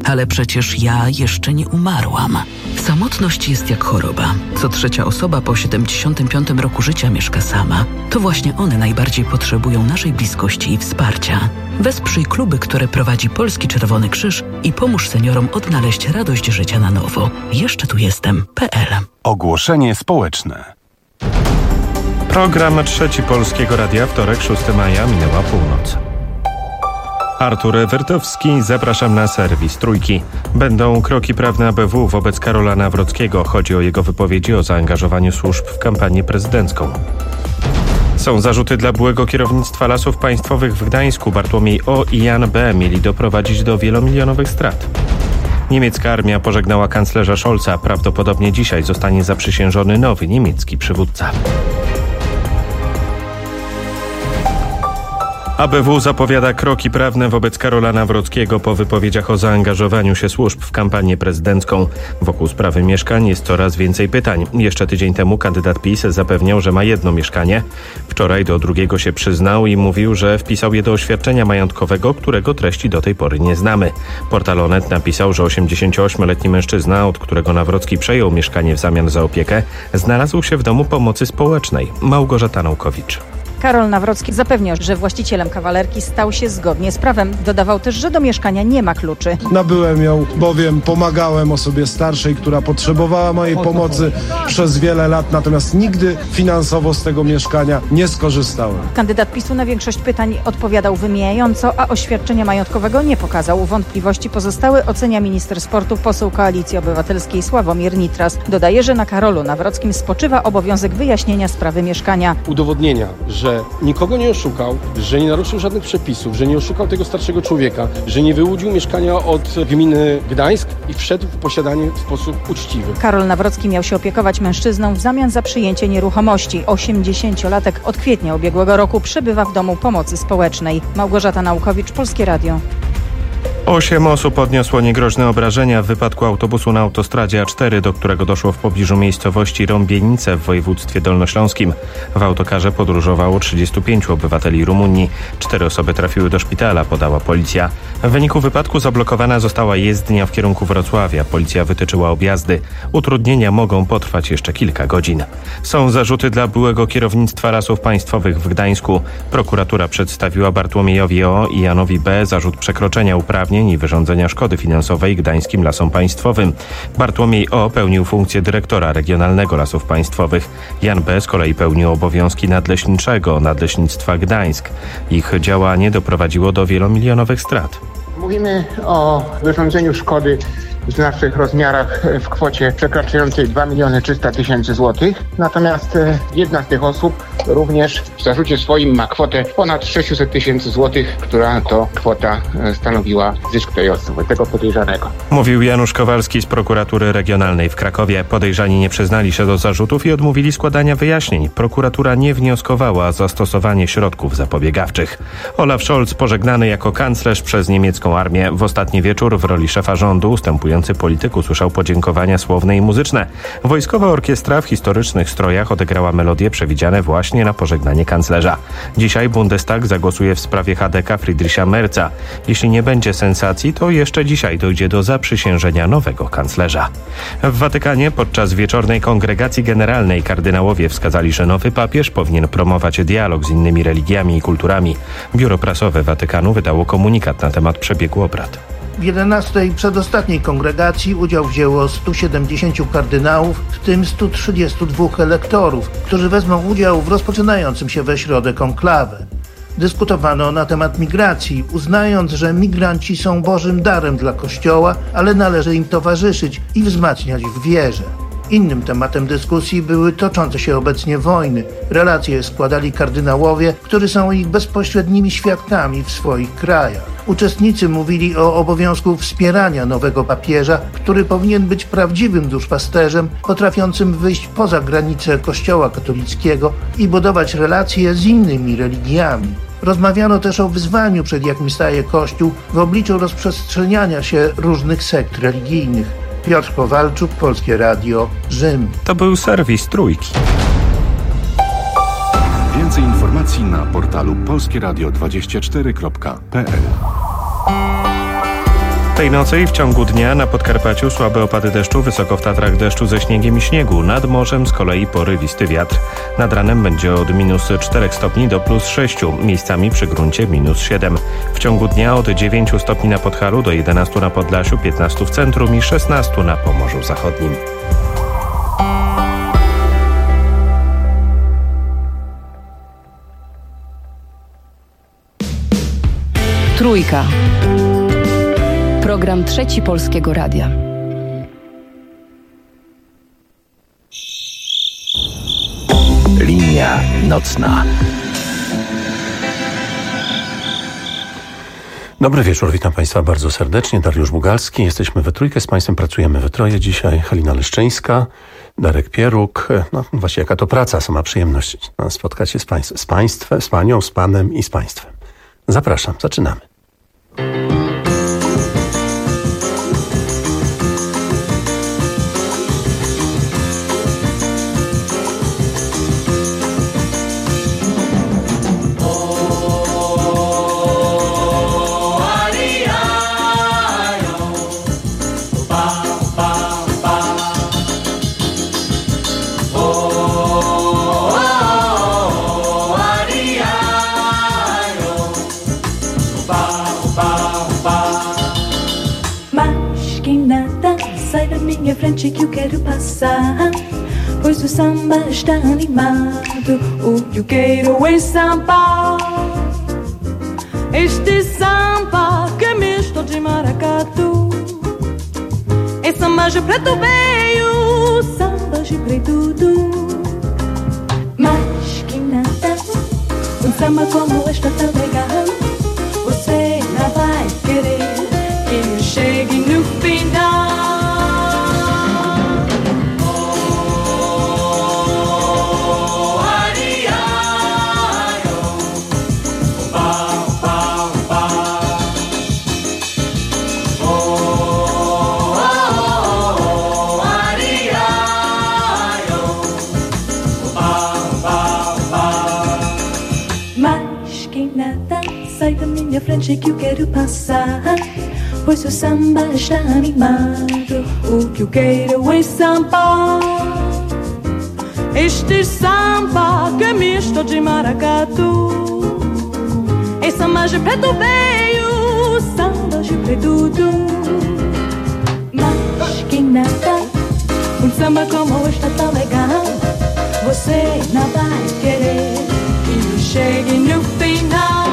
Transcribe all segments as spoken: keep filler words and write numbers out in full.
Ale przecież ja jeszcze nie umarłam. Samotność jest jak choroba. Co trzecia osoba po siedemdziesiątym piątym roku życia mieszka sama. To właśnie one najbardziej potrzebują naszej bliskości i wsparcia. Wesprzyj kluby, które prowadzi Polski Czerwony Krzyż i pomóż seniorom odnaleźć radość życia na nowo. Jeszcze tu jestem. P L. Ogłoszenie społeczne. Program Trzeci Polskiego Radia, wtorek, szóstego maja, minęła północ. Artur Wyrtowski, zapraszam na serwis Trójki. Będą kroki prawne A B W wobec Karola Nawrockiego. Chodzi o jego wypowiedzi o zaangażowaniu służb w kampanię prezydencką. Są zarzuty dla byłego kierownictwa Lasów Państwowych w Gdańsku. Bartłomiej O. i Jan B. mieli doprowadzić do wielomilionowych strat. Niemiecka armia pożegnała kanclerza Scholza. Prawdopodobnie dzisiaj zostanie zaprzysiężony nowy niemiecki przywódca. A B W zapowiada kroki prawne wobec Karola Nawrockiego po wypowiedziach o zaangażowaniu się służb w kampanię prezydencką. Wokół sprawy mieszkań jest coraz więcej pytań. Jeszcze tydzień temu kandydat PiS zapewniał, że ma jedno mieszkanie. Wczoraj do drugiego się przyznał i mówił, że wpisał je do oświadczenia majątkowego, którego treści do tej pory nie znamy. Portal Onet napisał, że osiemdziesięcioośmioletni mężczyzna, od którego Nawrocki przejął mieszkanie w zamian za opiekę, znalazł się w domu pomocy społecznej. Małgorzata Naukowicz. Karol Nawrocki zapewniał, że właścicielem kawalerki stał się zgodnie z prawem. Dodawał też, że do mieszkania nie ma kluczy. Nabyłem ją, bowiem pomagałem osobie starszej, która potrzebowała mojej pomocy przez wiele lat, natomiast nigdy finansowo z tego mieszkania nie skorzystałem. Kandydat PiSu na większość pytań odpowiadał wymijająco, a oświadczenia majątkowego nie pokazał. Wątpliwości pozostały ocenia minister sportu, poseł Koalicji Obywatelskiej Sławomir Nitras. Dodaje, że na Karolu Nawrockim spoczywa obowiązek wyjaśnienia sprawy mieszkania. Udowodnienia, że że nikogo nie oszukał, że nie naruszył żadnych przepisów, że nie oszukał tego starszego człowieka, że nie wyłudził mieszkania od gminy Gdańsk i wszedł w posiadanie w sposób uczciwy. Karol Nawrocki miał się opiekować mężczyzną w zamian za przyjęcie nieruchomości. osiemdziesięciolatek od kwietnia ubiegłego roku przebywa w domu pomocy społecznej. Małgorzata Naukowicz, Polskie Radio. Osiem osób odniosło niegroźne obrażenia w wypadku autobusu na autostradzie A cztery, do którego doszło w pobliżu miejscowości Rąbienice w województwie dolnośląskim. W autokarze podróżowało trzydziestu pięciu obywateli Rumunii. Cztery osoby trafiły do szpitala, podała policja. W wyniku wypadku zablokowana została jezdnia w kierunku Wrocławia. Policja wytyczyła objazdy. Utrudnienia mogą potrwać jeszcze kilka godzin. Są zarzuty dla byłego kierownictwa Lasów Państwowych w Gdańsku. Prokuratura przedstawiła Bartłomiejowi O. i Janowi B. zarzut przekroczenia uprawnień i wyrządzenia szkody finansowej Gdańskim Lasom Państwowym. Bartłomiej O. pełnił funkcję dyrektora Regionalnego Lasów Państwowych. Jan B. z kolei pełnił obowiązki nadleśniczego Nadleśnictwa Gdańsk. Ich działanie doprowadziło do wielomilionowych strat. Mówimy o wyrządzeniu szkody w znacznych rozmiarach w kwocie przekraczającej dwa miliony trzysta tysięcy złotych. Natomiast jedna z tych osób również w zarzucie swoim ma kwotę ponad sześćset tysięcy złotych, która to kwota stanowiła zysk tej osoby, tego podejrzanego. Mówił Janusz Kowalski z Prokuratury Regionalnej w Krakowie. Podejrzani nie przyznali się do zarzutów i odmówili składania wyjaśnień. Prokuratura nie wnioskowała o zastosowanie środków zapobiegawczych. Olaf Scholz, pożegnany jako kanclerz przez niemiecką armię, w ostatni wieczór w roli szefa rządu ustępujący polityk usłyszał podziękowania słowne i muzyczne. Wojskowa orkiestra w historycznych strojach odegrała melodie przewidziane właśnie na pożegnanie kanclerza. Dzisiaj Bundestag zagłosuje w sprawie H D K Friedricha Merza. Jeśli nie będzie sensacji, to jeszcze dzisiaj dojdzie do zaprzysiężenia nowego kanclerza. W Watykanie podczas wieczornej kongregacji generalnej kardynałowie wskazali, że nowy papież powinien promować dialog z innymi religiami i kulturami. Biuro Prasowe Watykanu wydało komunikat na temat przebiegu obrad. W jedenastej przedostatniej kongregacji udział wzięło stu siedemdziesięciu kardynałów, w tym stu trzydziestu dwóch elektorów, którzy wezmą udział w rozpoczynającym się we środę konklawę. Dyskutowano na temat migracji, uznając, że migranci są Bożym darem dla Kościoła, ale należy im towarzyszyć i wzmacniać w wierze. Innym tematem dyskusji były toczące się obecnie wojny. Relacje składali kardynałowie, którzy są ich bezpośrednimi świadkami w swoich krajach. Uczestnicy mówili o obowiązku wspierania nowego papieża, który powinien być prawdziwym duszpasterzem, potrafiącym wyjść poza granice Kościoła katolickiego i budować relacje z innymi religiami. Rozmawiano też o wyzwaniu, przed jakim staje Kościół w obliczu rozprzestrzeniania się różnych sekt religijnych. Piotr Kowalczuk, Polskie Radio, Rzym. To był serwis Trójki. Więcej informacji na portalu polskieradio dwadzieścia cztery kropka p l. Tej nocy i w ciągu dnia na Podkarpaciu słabe opady deszczu, wysoko w Tatrach deszczu ze śniegiem i śniegu. Nad morzem z kolei porywisty wiatr. Nad ranem będzie od minus czterech stopni do plus sześciu, miejscami przy gruncie minus siedem. W ciągu dnia od dziewięciu stopni na Podhalu do jedenastu na Podlasiu, piętnastu w centrum i szesnastu na Pomorzu Zachodnim. Trójka. Program Trzeci Polskiego Radia. Linia nocna. Dobry wieczór, witam Państwa bardzo serdecznie. Dariusz Bugalski, jesteśmy we trójkę, z Państwem pracujemy we troje dzisiaj. Halina Leszczyńska, Darek Pieruk. No właśnie, jaka to praca, sama przyjemność spotkać się z, państw, z Państwem, z Panią, z Panem i z Państwem. Zapraszam, zaczynamy. Minha frente que eu quero passar, pois o samba está animado, o que eu quero é samba. Este samba que é misto de maracatu, é samba de preto veio, samba de preto do. Mas que nada, um samba como este tão legal, você não vai querer que eu chegue no final. Frente que eu quero passar, pois o samba está animado, o que eu quero é samba. Este samba que é misto de maracatu, é samba de preto veio, samba de preto do. Mas que nada, um samba como este tão legal, você não vai querer que eu chegue no final.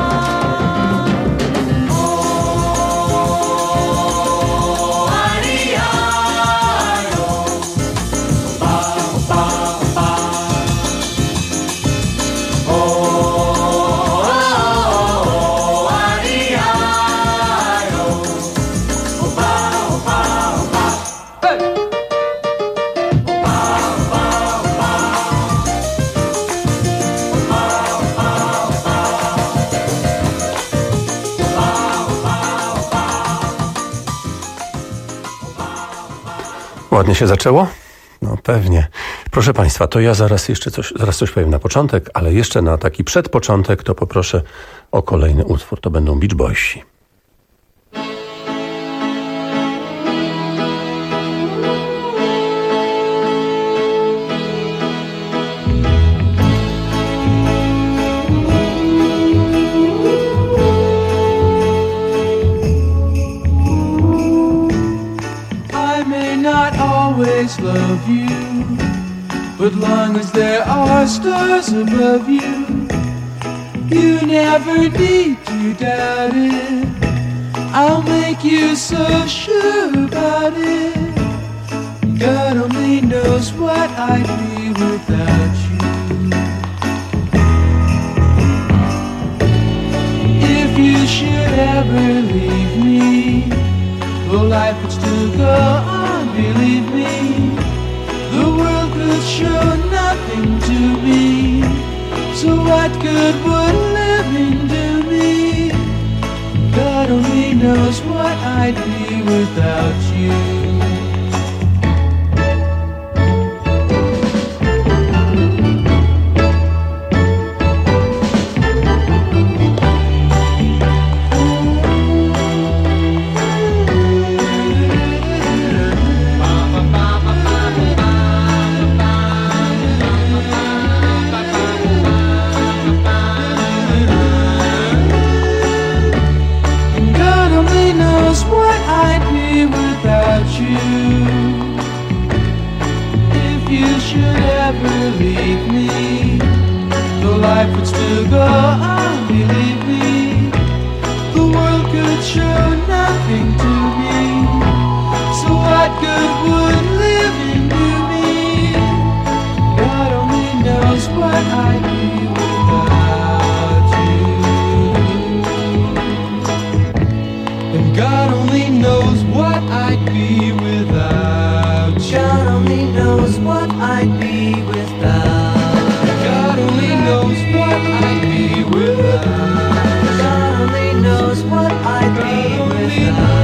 Ładnie się zaczęło? No pewnie. Proszę Państwa, to ja zaraz jeszcze coś, zaraz coś powiem na początek, ale jeszcze na taki przedpoczątek to poproszę o kolejny utwór. To będą Beach Boysi. Love you, but long as there are stars above you, you never need to doubt it. I'll make you so sure about it. God only knows what I'd be without you. If you should ever leave me, well, life would still go on, believe me. The world could show nothing to me, so what good would living do me? God only knows what I'd be without you. to go on, believe me. The world could show nothing to me. So what good would living do me? God only knows what I'd be without you. And God only knows what I'd be without you. God only knows what I'd be without. God only knows what I'd be without. God only knows what I'd be without.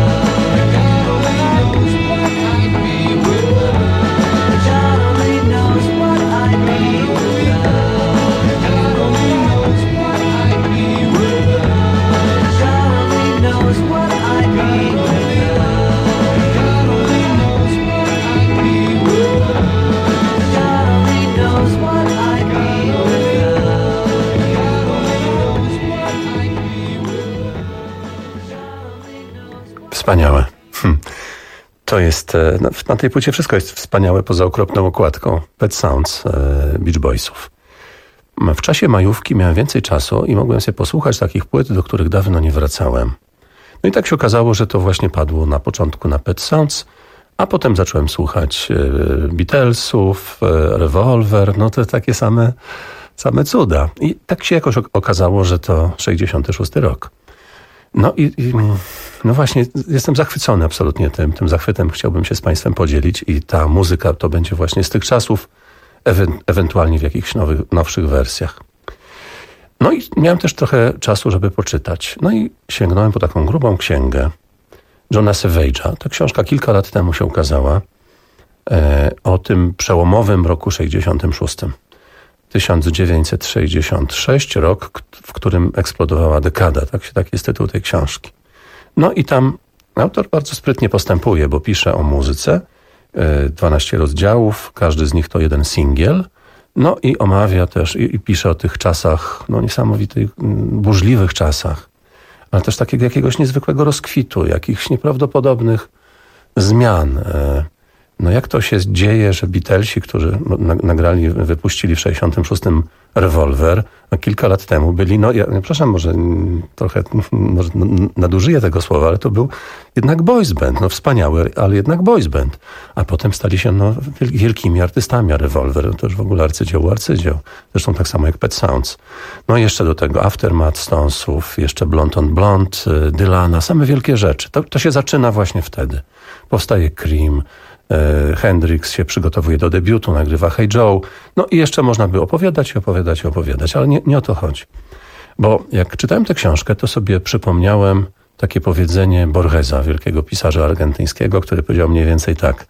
Wspaniałe. Hm. To jest, no, na tej płycie wszystko jest wspaniałe poza okropną okładką. Pet Sounds e, Beach Boysów. W czasie majówki miałem więcej czasu i mogłem sobie posłuchać takich płyt, do których dawno nie wracałem. No i tak się okazało, że to właśnie padło na początku na Pet Sounds, a potem zacząłem słuchać e, Beatlesów, e, Revolver, no to takie same, same cuda. I tak się jakoś okazało, że to sześćdziesiąty szósty rok. No i, i no właśnie jestem zachwycony absolutnie tym, tym zachwytem chciałbym się z Państwem podzielić i ta muzyka to będzie właśnie z tych czasów, ewe, ewentualnie w jakichś nowych, nowszych wersjach. No i miałem też trochę czasu, żeby poczytać. No i sięgnąłem po taką grubą księgę Johna Savage'a. Ta książka kilka lat temu się ukazała e, o tym przełomowym roku sześćdziesiątym szóstym. tysiąc dziewięćset sześćdziesiąty szósty rok, w którym eksplodowała dekada. Tak, tak jest tytuł tej książki. No i tam autor bardzo sprytnie postępuje, bo pisze o muzyce, dwanaście rozdziałów, każdy z nich to jeden singiel. No i omawia też i, i pisze o tych czasach, no niesamowitych, burzliwych czasach, ale też takiego jakiegoś niezwykłego rozkwitu, jakichś nieprawdopodobnych zmian. No jak to się dzieje, że Beatlesi, którzy nagrali, wypuścili w sześćdziesiątym szóstym Revolver, a kilka lat temu byli, no ja przepraszam, może trochę może nadużyję tego słowa, ale to był jednak boys band, no wspaniały, ale jednak boys band. A potem stali się no, wielkimi artystami, a Revolver to już w ogóle arcydzieło, arcydzieł. Zresztą tak samo jak Pet Sounds. No i jeszcze do tego Aftermath Stonesów, jeszcze Blond on Blond, Dylana, same wielkie rzeczy. To, to się zaczyna właśnie wtedy. Powstaje Cream, Hendrix się przygotowuje do debiutu, nagrywa Hey Joe. No i jeszcze można by opowiadać i opowiadać i opowiadać, ale nie, nie o to chodzi. Bo jak czytałem tę książkę, to sobie przypomniałem takie powiedzenie Borgesa, wielkiego pisarza argentyńskiego, który powiedział mniej więcej tak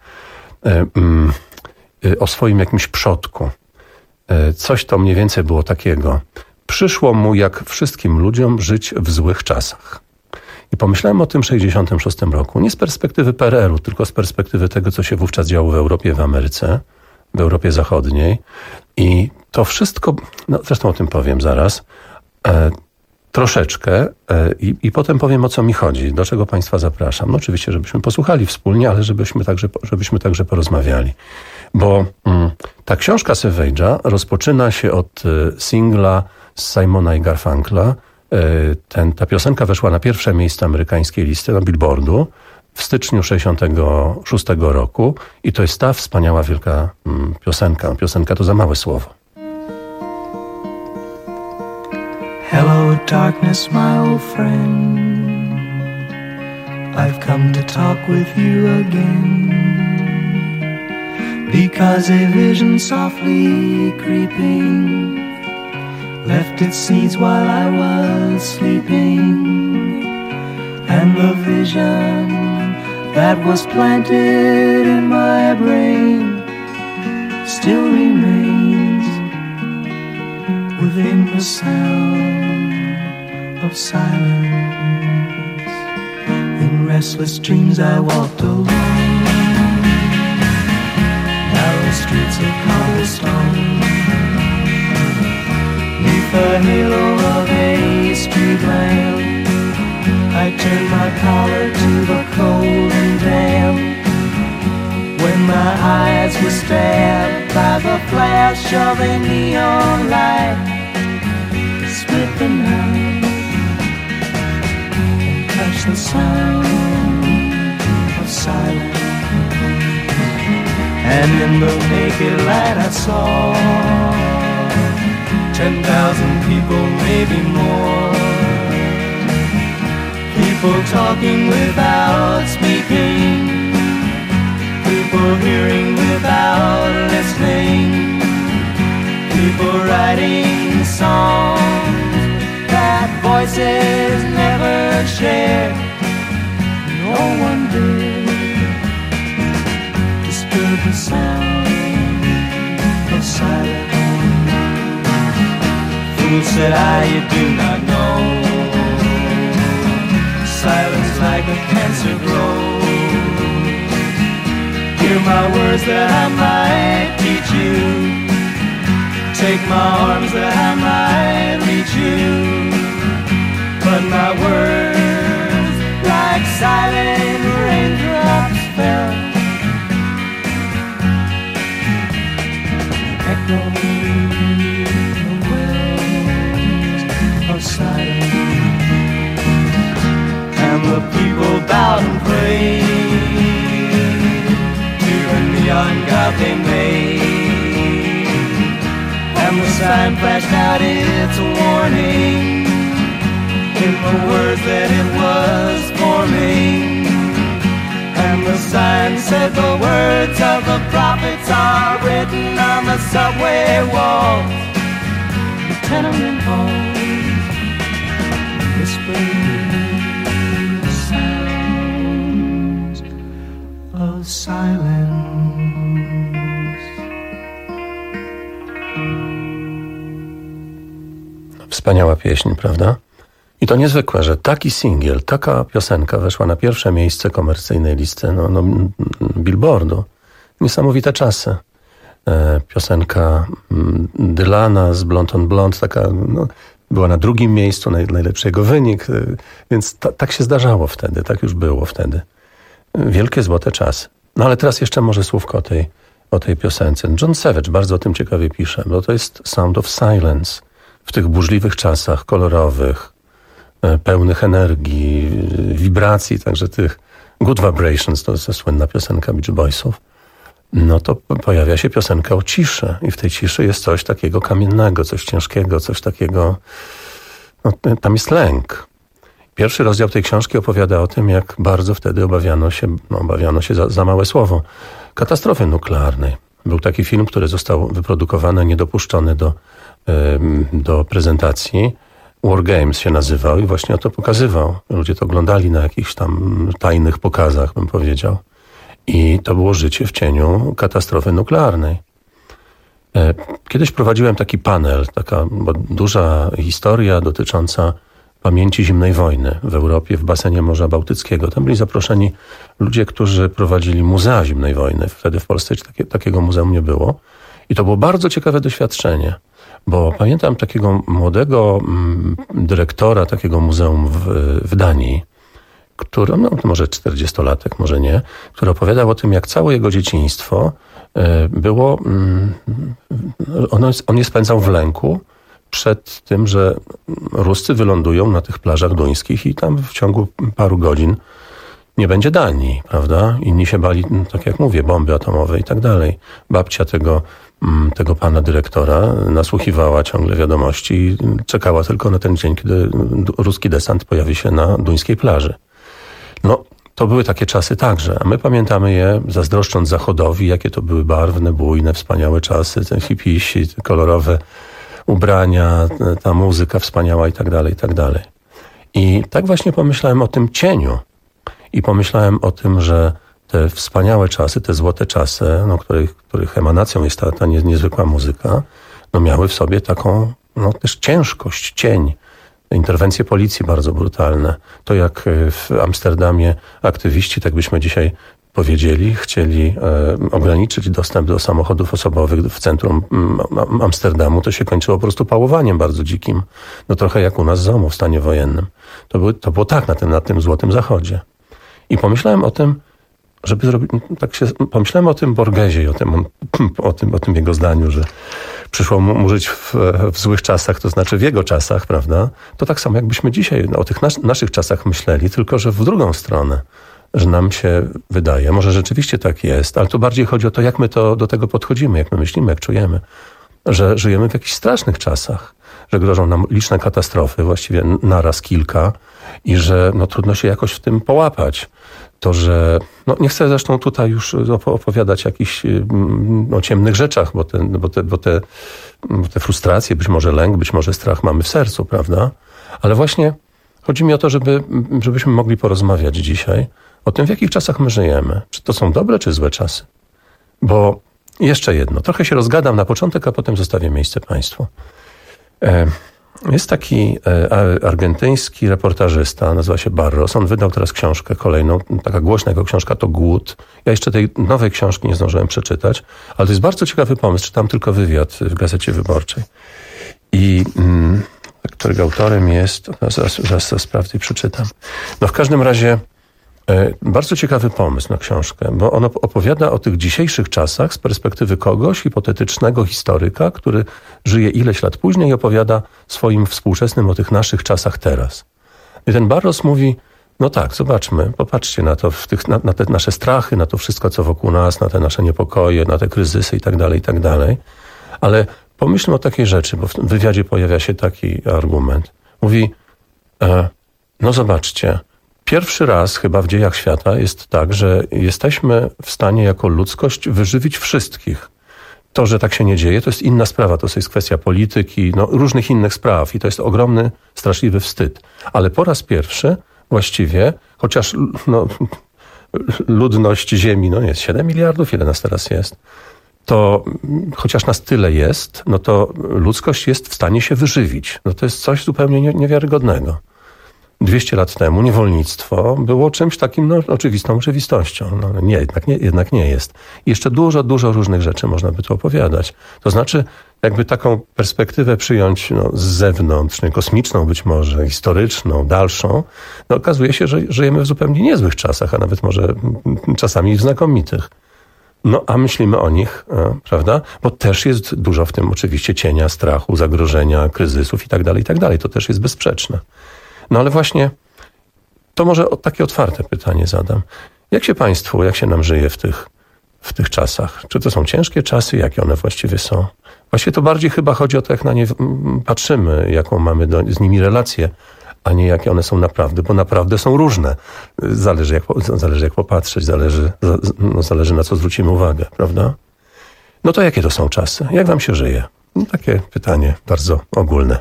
o swoim jakimś przodku. Coś to mniej więcej było takiego. Przyszło mu, jak wszystkim ludziom, żyć w złych czasach. I pomyślałem o tym sześćdziesiątym szóstym roku, nie z perspektywy P R L u, tylko z perspektywy tego, co się wówczas działo w Europie, w Ameryce, w Europie Zachodniej. I to wszystko, no zresztą o tym powiem zaraz, e, troszeczkę e, i, i potem powiem, o co mi chodzi, do czego Państwa zapraszam. No oczywiście, żebyśmy posłuchali wspólnie, ale żebyśmy także, żebyśmy także porozmawiali. Bo mm, ta książka Savage'a rozpoczyna się od e, singla z Simona i Garfunkla. Ten, ta piosenka weszła na pierwsze miejsce amerykańskiej listy, na Billboardu w styczniu sześćdziesiątego szóstego roku i to jest ta wspaniała, wielka mm, piosenka. Piosenka to za małe słowo. Hello darkness, my old friend, I've come to talk with you again, because a vision softly creeping left its seeds while I was sleeping, and the vision that was planted in my brain still remains within the sound of silence. In restless dreams I walked alone, narrow streets of cobblestone, the halo of a street lamp. I turned my collar to the cold and damp, when my eyes were stabbed by the flash of a neon light. the night and catch the sound of silence. And in the naked light I saw ten thousand people, maybe more. People talking without speaking, people hearing without listening, people writing songs that voices never shared. No one did disturb the sound of silence. Fool, said I, you do not know. Silence like a cancer grows. Hear my words that I might teach you. Take my arms that I might reach you. But my words like silent raindrops fell, echoing the wells of silence. And the people bowed and prayed to the neon god they made. And the sign flashed out its warning in the words that it was forming. And the sign said the words of the prophets are written on the subway walls, the tenement halls, whispering of silence. Wspaniała pieśń, prawda? I to niezwykłe, że taki singiel, taka piosenka weszła na pierwsze miejsce komercyjnej listy no, no, Billboardu. Niesamowite czasy. E, piosenka Dylana z Blond on Blond, taka no, była na drugim miejscu, naj, najlepszy jego wynik, e, więc ta, tak się zdarzało wtedy, tak już było wtedy. Wielkie złote czasy. No ale teraz jeszcze może słówko o tej, o tej piosence. John Savage bardzo o tym ciekawie pisze, bo to jest Sound of Silence. W tych burzliwych czasach, kolorowych, pełnych energii, wibracji, także tych Good Vibrations, to jest słynna piosenka Beach Boysów, no to pojawia się piosenka o ciszy i w tej ciszy jest coś takiego kamiennego, coś ciężkiego, coś takiego, no, tam jest lęk. Pierwszy rozdział tej książki opowiada o tym, jak bardzo wtedy obawiano się, no obawiano się za, za małe słowo, katastrofy nuklearnej. Był taki film, który został wyprodukowany, niedopuszczony do, do prezentacji. War Games się nazywał i właśnie o to pokazywał. Ludzie to oglądali na jakichś tam tajnych pokazach, bym powiedział. I to było życie w cieniu katastrofy nuklearnej. Kiedyś prowadziłem taki panel, taka duża historia dotycząca pamięci zimnej wojny w Europie, w basenie Morza Bałtyckiego. Tam byli zaproszeni ludzie, którzy prowadzili muzea zimnej wojny. Wtedy w Polsce takie, takiego muzeum nie było. I to było bardzo ciekawe doświadczenie. Bo pamiętam takiego młodego mm, dyrektora takiego muzeum w, w Danii, który, no może czterdziestolatek, może nie, który opowiadał o tym, jak całe jego dzieciństwo y, było, y, on, on je spędzał w lęku przed tym, że Ruscy wylądują na tych plażach duńskich i tam w ciągu paru godzin nie będzie Danii, prawda? Inni się bali, tak jak mówię, bomby atomowe i tak dalej. Babcia tego tego pana dyrektora nasłuchiwała ciągle wiadomości i czekała tylko na ten dzień, kiedy ruski desant pojawi się na duńskiej plaży. No, to były takie czasy także, a my pamiętamy je, zazdroszcząc Zachodowi, jakie to były barwne, bujne, wspaniałe czasy, te hipisi, te kolorowe ubrania, ta muzyka wspaniała i tak dalej, i tak dalej. I tak właśnie pomyślałem o tym cieniu i pomyślałem o tym, że te wspaniałe czasy, te złote czasy, no, których, których emanacją jest ta, ta nie, niezwykła muzyka, no, miały w sobie taką no, też ciężkość, cień. Interwencje policji bardzo brutalne. To jak w Amsterdamie aktywiści, tak byśmy dzisiaj powiedzieli, chcieli e, ograniczyć dostęp do samochodów osobowych w centrum m, Amsterdamu, to się kończyło po prostu pałowaniem bardzo dzikim. No trochę jak u nas z ZOMO w stanie wojennym. To, były, to było tak na tym, na tym Złotym Zachodzie. I pomyślałem o tym, żeby zrobić, tak się pomyślałem o tym Borgesie i o tym, o tym, o tym jego zdaniu, że przyszło mu żyć w, w złych czasach, to znaczy w jego czasach, prawda? To tak samo jakbyśmy dzisiaj o tych nas, naszych czasach myśleli, tylko że w drugą stronę, że nam się wydaje, może rzeczywiście tak jest, ale tu bardziej chodzi o to, jak my to do tego podchodzimy, jak my myślimy, jak czujemy, że żyjemy w jakichś strasznych czasach, że grożą nam liczne katastrofy, właściwie naraz kilka i że no, trudno się jakoś w tym połapać. To, że no, nie chcę zresztą tutaj już opowiadać jakichś o ciemnych rzeczach, bo te, bo, te, bo, te, bo te frustracje, być może lęk, być może strach mamy w sercu, prawda? Ale właśnie chodzi mi o to, żeby, żebyśmy mogli porozmawiać dzisiaj o tym, w jakich czasach my żyjemy. Czy to są dobre, czy złe czasy? Bo jeszcze jedno, trochę się rozgadam na początek, a potem zostawię miejsce państwu. Jest taki argentyński reportażysta, nazywa się Barros. On wydał teraz książkę kolejną, taka głośna jego książka to Głód. Ja jeszcze tej nowej książki nie zdążyłem przeczytać, ale to jest bardzo ciekawy pomysł. Czytam tylko wywiad w Gazecie Wyborczej. I mm, którego autorem jest, zaraz, zaraz to sprawdzę i przeczytam. No w każdym razie bardzo ciekawy pomysł na książkę, bo on opowiada o tych dzisiejszych czasach z perspektywy kogoś, hipotetycznego historyka, który żyje ileś lat później i opowiada swoim współczesnym o tych naszych czasach teraz. I ten Barros mówi, no tak, zobaczmy, popatrzcie na to, w tych, na, na te nasze strachy, na to wszystko, co wokół nas, na te nasze niepokoje, na te kryzysy i tak dalej, i tak dalej. Ale pomyślmy o takiej rzeczy, bo w tym wywiadzie pojawia się taki argument. Mówi, e, no zobaczcie, pierwszy raz chyba w dziejach świata jest tak, że jesteśmy w stanie jako ludzkość wyżywić wszystkich. To, że tak się nie dzieje, to jest inna sprawa. To jest kwestia polityki, no, różnych innych spraw i to jest ogromny, straszliwy wstyd. Ale po raz pierwszy właściwie, chociaż no, ludność Ziemi no, jest siedem miliardów, ile nas teraz jest, to chociaż nas tyle jest, no to ludzkość jest w stanie się wyżywić. No to jest coś zupełnie niewiarygodnego. dwieście lat temu niewolnictwo było czymś takim no, oczywistą rzeczywistością. No, nie, jednak nie, jednak nie jest. I jeszcze dużo, dużo różnych rzeczy można by tu opowiadać. To znaczy, jakby taką perspektywę przyjąć no, z zewnątrz, nie, kosmiczną być może, historyczną, dalszą, no, okazuje się, że żyjemy w zupełnie niezłych czasach, a nawet może czasami znakomitych. No, a myślimy o nich, prawda? Bo też jest dużo w tym oczywiście cienia, strachu, zagrożenia, kryzysów i tak dalej, i tak dalej. To też jest bezsprzeczne. No ale właśnie to może takie otwarte pytanie zadam. Jak się państwu, jak się nam żyje w tych, w tych czasach? Czy to są ciężkie czasy? Jakie one właściwie są? Właściwie to bardziej chyba chodzi o to, jak na nie patrzymy, jaką mamy do, z nimi relację, a nie jakie one są naprawdę, bo naprawdę są różne. Zależy jak, zależy jak popatrzeć, zależy, no, zależy na co zwrócimy uwagę, prawda? No to jakie to są czasy? Jak wam się żyje? No, takie pytanie bardzo ogólne.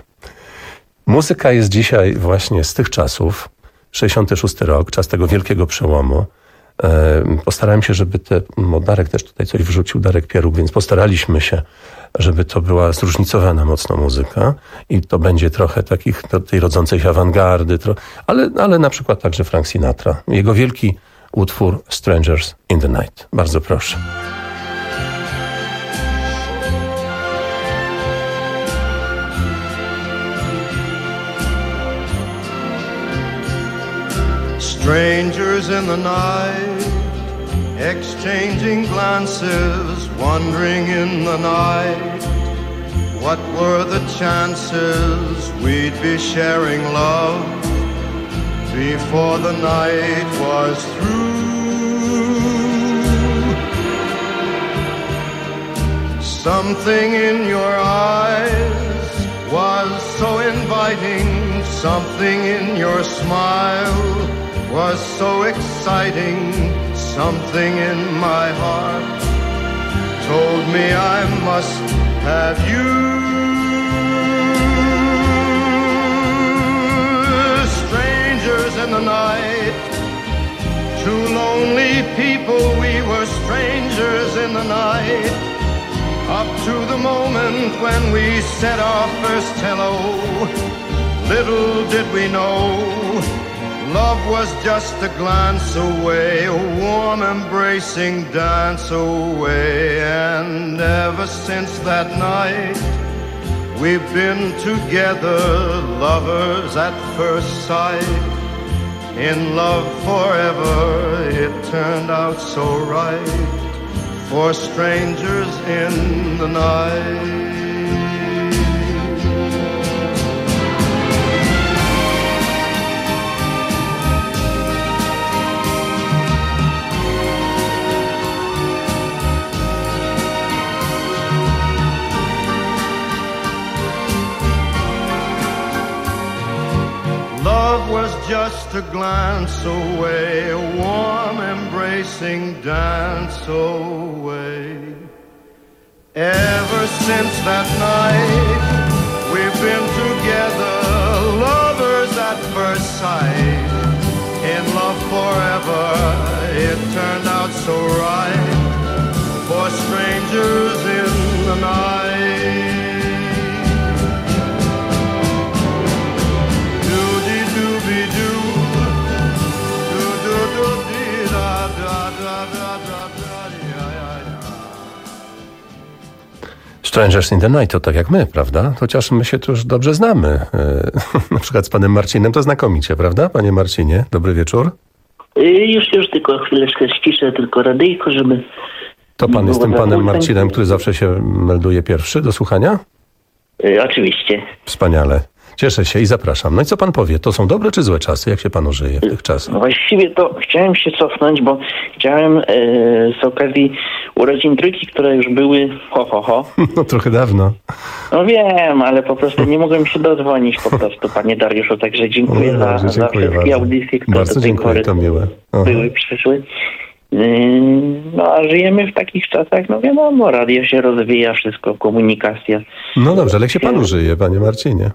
Muzyka jest dzisiaj właśnie z tych czasów, sześćdziesiąty szósty rok, czas tego wielkiego przełomu. Postarałem się, żeby te, no Darek też tutaj coś wrzucił, Darek Pieruk, więc postaraliśmy się, żeby to była zróżnicowana mocno muzyka i to będzie trochę takich, tej rodzącej się awangardy, tro, ale, ale na przykład także Frank Sinatra. Jego wielki utwór Strangers in the Night. Bardzo proszę. Strangers in the night, exchanging glances, wandering in the night. What were the chances we'd be sharing love before the night was through? Something in your eyes was so inviting, something in your smile was so exciting, something in my heart told me I must have you. Strangers in the night, two lonely people, we were strangers in the night, up to the moment when we said our first hello. Little did we know love was just a glance away, a warm embracing dance away. And ever since that night we've been together, lovers at first sight. In love forever, it turned out so right for strangers in the night. Love was just a glance away, a warm embracing dance away. Ever since that night, we've been together, lovers at first sight. In love forever, it turned out so right for strangers in the night. Strangers in the Night to tak jak my, prawda? Chociaż my się tu już dobrze znamy. Na przykład z panem Marcinem to znakomicie, prawda? Panie Marcinie, dobry wieczór. Już, już tylko chwileczkę ściszę, tylko radyjko, żeby... To pan jest tym panem Marcinem, który zawsze się melduje pierwszy do słuchania? Y, oczywiście. Wspaniale. Cieszę się i zapraszam. No i co pan powie? To są dobre czy złe czasy? Jak się panu żyje w tych czasach? Właściwie to chciałem się cofnąć, bo chciałem e, z okazji urodzin trójki, które już były ho, ho, ho. No trochę dawno. No wiem, ale po prostu nie mogłem się dodzwonić po prostu, panie Dariuszu, także dziękuję no, za, dobrze, dziękuję za wszystkie bardzo. Audycje, które bardzo do tej dziękuję, pory to miłe. Aha. były, przyszły. No a żyjemy w takich czasach, no wiadomo, radio się rozwija, wszystko, komunikacja. No dobrze, ale jak się panu żyje, panie Marcinie?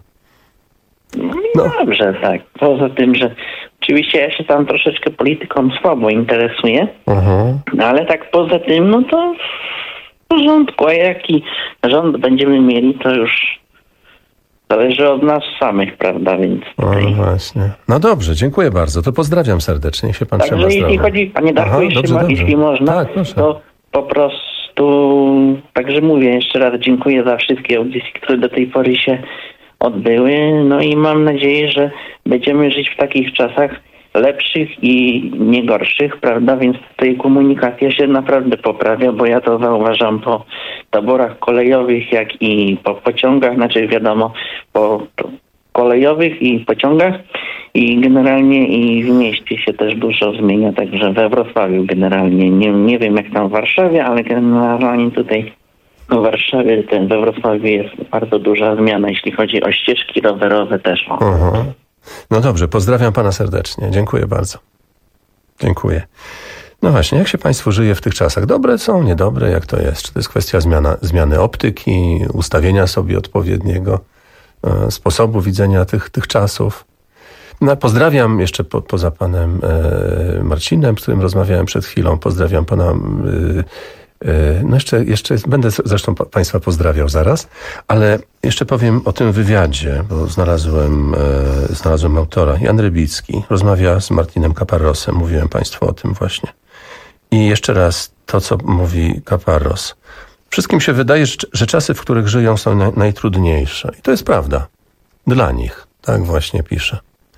No dobrze, tak. Poza tym, że oczywiście ja się tam troszeczkę polityką słabo interesuję, uh-huh. no ale tak poza tym, no to w porządku, a jaki rząd będziemy mieli, to już zależy od nas samych, prawda, więc tutaj... O, właśnie. No dobrze, dziękuję bardzo, to pozdrawiam serdecznie, niech się pan trzyma zdrowo. zdrowo. Jeśli chodzi, panie Darku, Aha, jeśli, dobrze, ma, dobrze. jeśli można, tak, proszę. to po prostu, także mówię jeszcze raz, dziękuję za wszystkie audycje, które do tej pory się odbyły, no i mam nadzieję, że będziemy żyć w takich czasach lepszych i nie gorszych, prawda, więc tutaj komunikacja się naprawdę poprawia, bo ja to zauważam po taborach kolejowych, jak i po pociągach, znaczy wiadomo, po kolejowych i pociągach i generalnie i w mieście się też dużo zmienia, także we Wrocławiu generalnie, nie, nie wiem jak tam w Warszawie, ale generalnie tutaj w Warszawie, ten we Wrocławiu jest bardzo duża zmiana, jeśli chodzi o ścieżki rowerowe też. Aha. No dobrze, pozdrawiam pana serdecznie. Dziękuję bardzo. Dziękuję. No właśnie, jak się państwu żyje w tych czasach? Dobre są, niedobre? Jak to jest? Czy to jest kwestia zmiana, zmiany optyki, ustawienia sobie odpowiedniego e, sposobu widzenia tych, tych czasów? No, pozdrawiam jeszcze po, poza panem e, Marcinem, z którym rozmawiałem przed chwilą. Pozdrawiam pana... E, No jeszcze, jeszcze będę zresztą państwa pozdrawiał zaraz, ale jeszcze powiem o tym wywiadzie, bo znalazłem, e, znalazłem autora. Jan Rybicki rozmawia z Martinem Caparrosem. Mówiłem państwu o tym właśnie. I jeszcze raz to, co mówi Caparros. Wszystkim się wydaje, że, że czasy, w których żyją, są naj, najtrudniejsze. I to jest prawda. Dla nich. Tak właśnie pisze.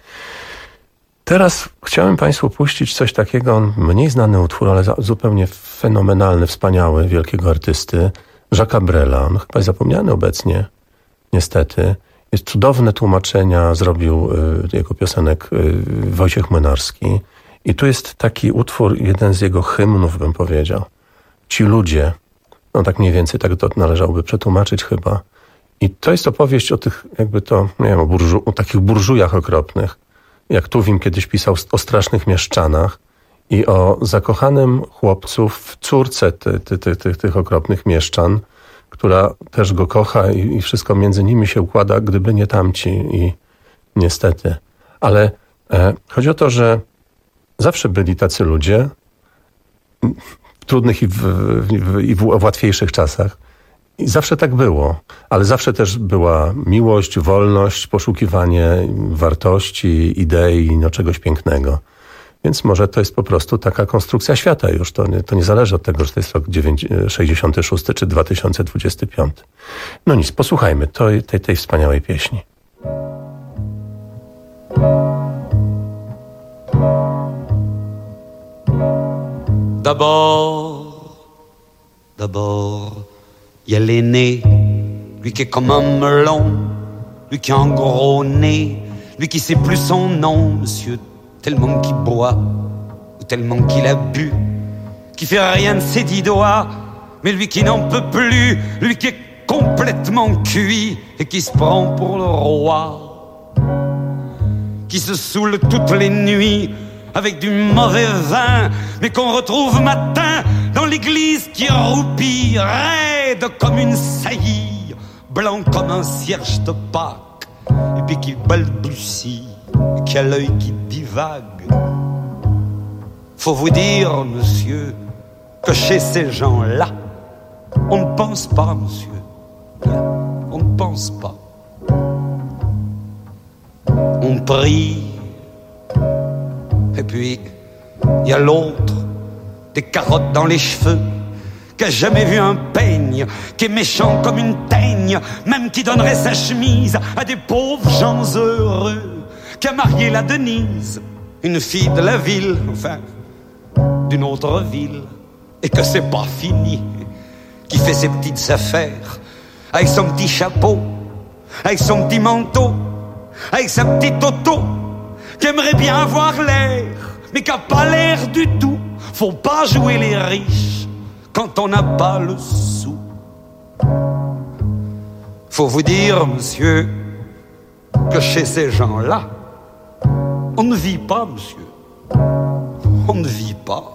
Teraz chciałem państwu puścić coś takiego, on mniej znany utwór, ale zupełnie fenomenalny, wspaniały, wielkiego artysty, Jacques'a Brela. On chyba jest zapomniany obecnie, niestety. Jest cudowne tłumaczenia, zrobił y, jego piosenek y, Wojciech Młynarski. I tu jest taki utwór, jeden z jego hymnów, bym powiedział. Ci ludzie, no tak mniej więcej tak to należałoby przetłumaczyć chyba. I to jest opowieść o tych, jakby to, nie wiem, o, burżu, o takich burżujach okropnych. Jak Tuwim kiedyś pisał o strasznych mieszczanach i o zakochanym chłopcu w córce ty, ty, ty, ty, tych okropnych mieszczan, która też go kocha i, i wszystko między nimi się układa, gdyby nie tamci i niestety. Ale e, chodzi o to, że zawsze byli tacy ludzie w trudnych i w, w, i w łatwiejszych czasach. I zawsze tak było, ale zawsze też była miłość, wolność, poszukiwanie wartości, idei, no czegoś pięknego. Więc może to jest po prostu taka konstrukcja świata już. To nie, to nie zależy od tego, że to jest rok sześćdziesiąty szósty czy dwa tysiące dwudziesty piąty. No nic, posłuchajmy tej, tej, tej wspaniałej pieśni. D'abord, d'abord, il y a l'aîné, lui qui est comme un melon, lui qui a un gros nez, lui qui sait plus son nom, monsieur, tellement qu'il boit, ou tellement qu'il a bu, qui fait rien de ses dix doigts, mais lui qui n'en peut plus, lui qui est complètement cuit et qui se prend pour le roi, qui se saoule toutes les nuits avec du mauvais vin, mais qu'on retrouve matin dans l'église qui roupille, raide comme une saillie, blanc comme un cierge de Pâques, et puis qui balbutie, et qui a l'œil qui divague. Faut vous dire, monsieur, que chez ces gens-là, on ne pense pas, monsieur. On ne pense pas. On prie. Et puis, il y a l'autre, des carottes dans les cheveux, qui a jamais vu un peigne, qui est méchant comme une teigne, même qui donnerait sa chemise à des pauvres gens heureux, qui a marié la Denise, une fille de la ville, enfin, d'une autre ville, et que c'est pas fini, qui fait ses petites affaires, avec son petit chapeau, avec son petit manteau, avec sa petite auto, qui aimerait bien avoir l'air, mais qui a pas l'air du tout. Faut pas jouer les riches quand on n'a pas le sou. Faut vous dire, monsieur, que chez ces gens-là, on ne vit pas, monsieur. On ne vit pas.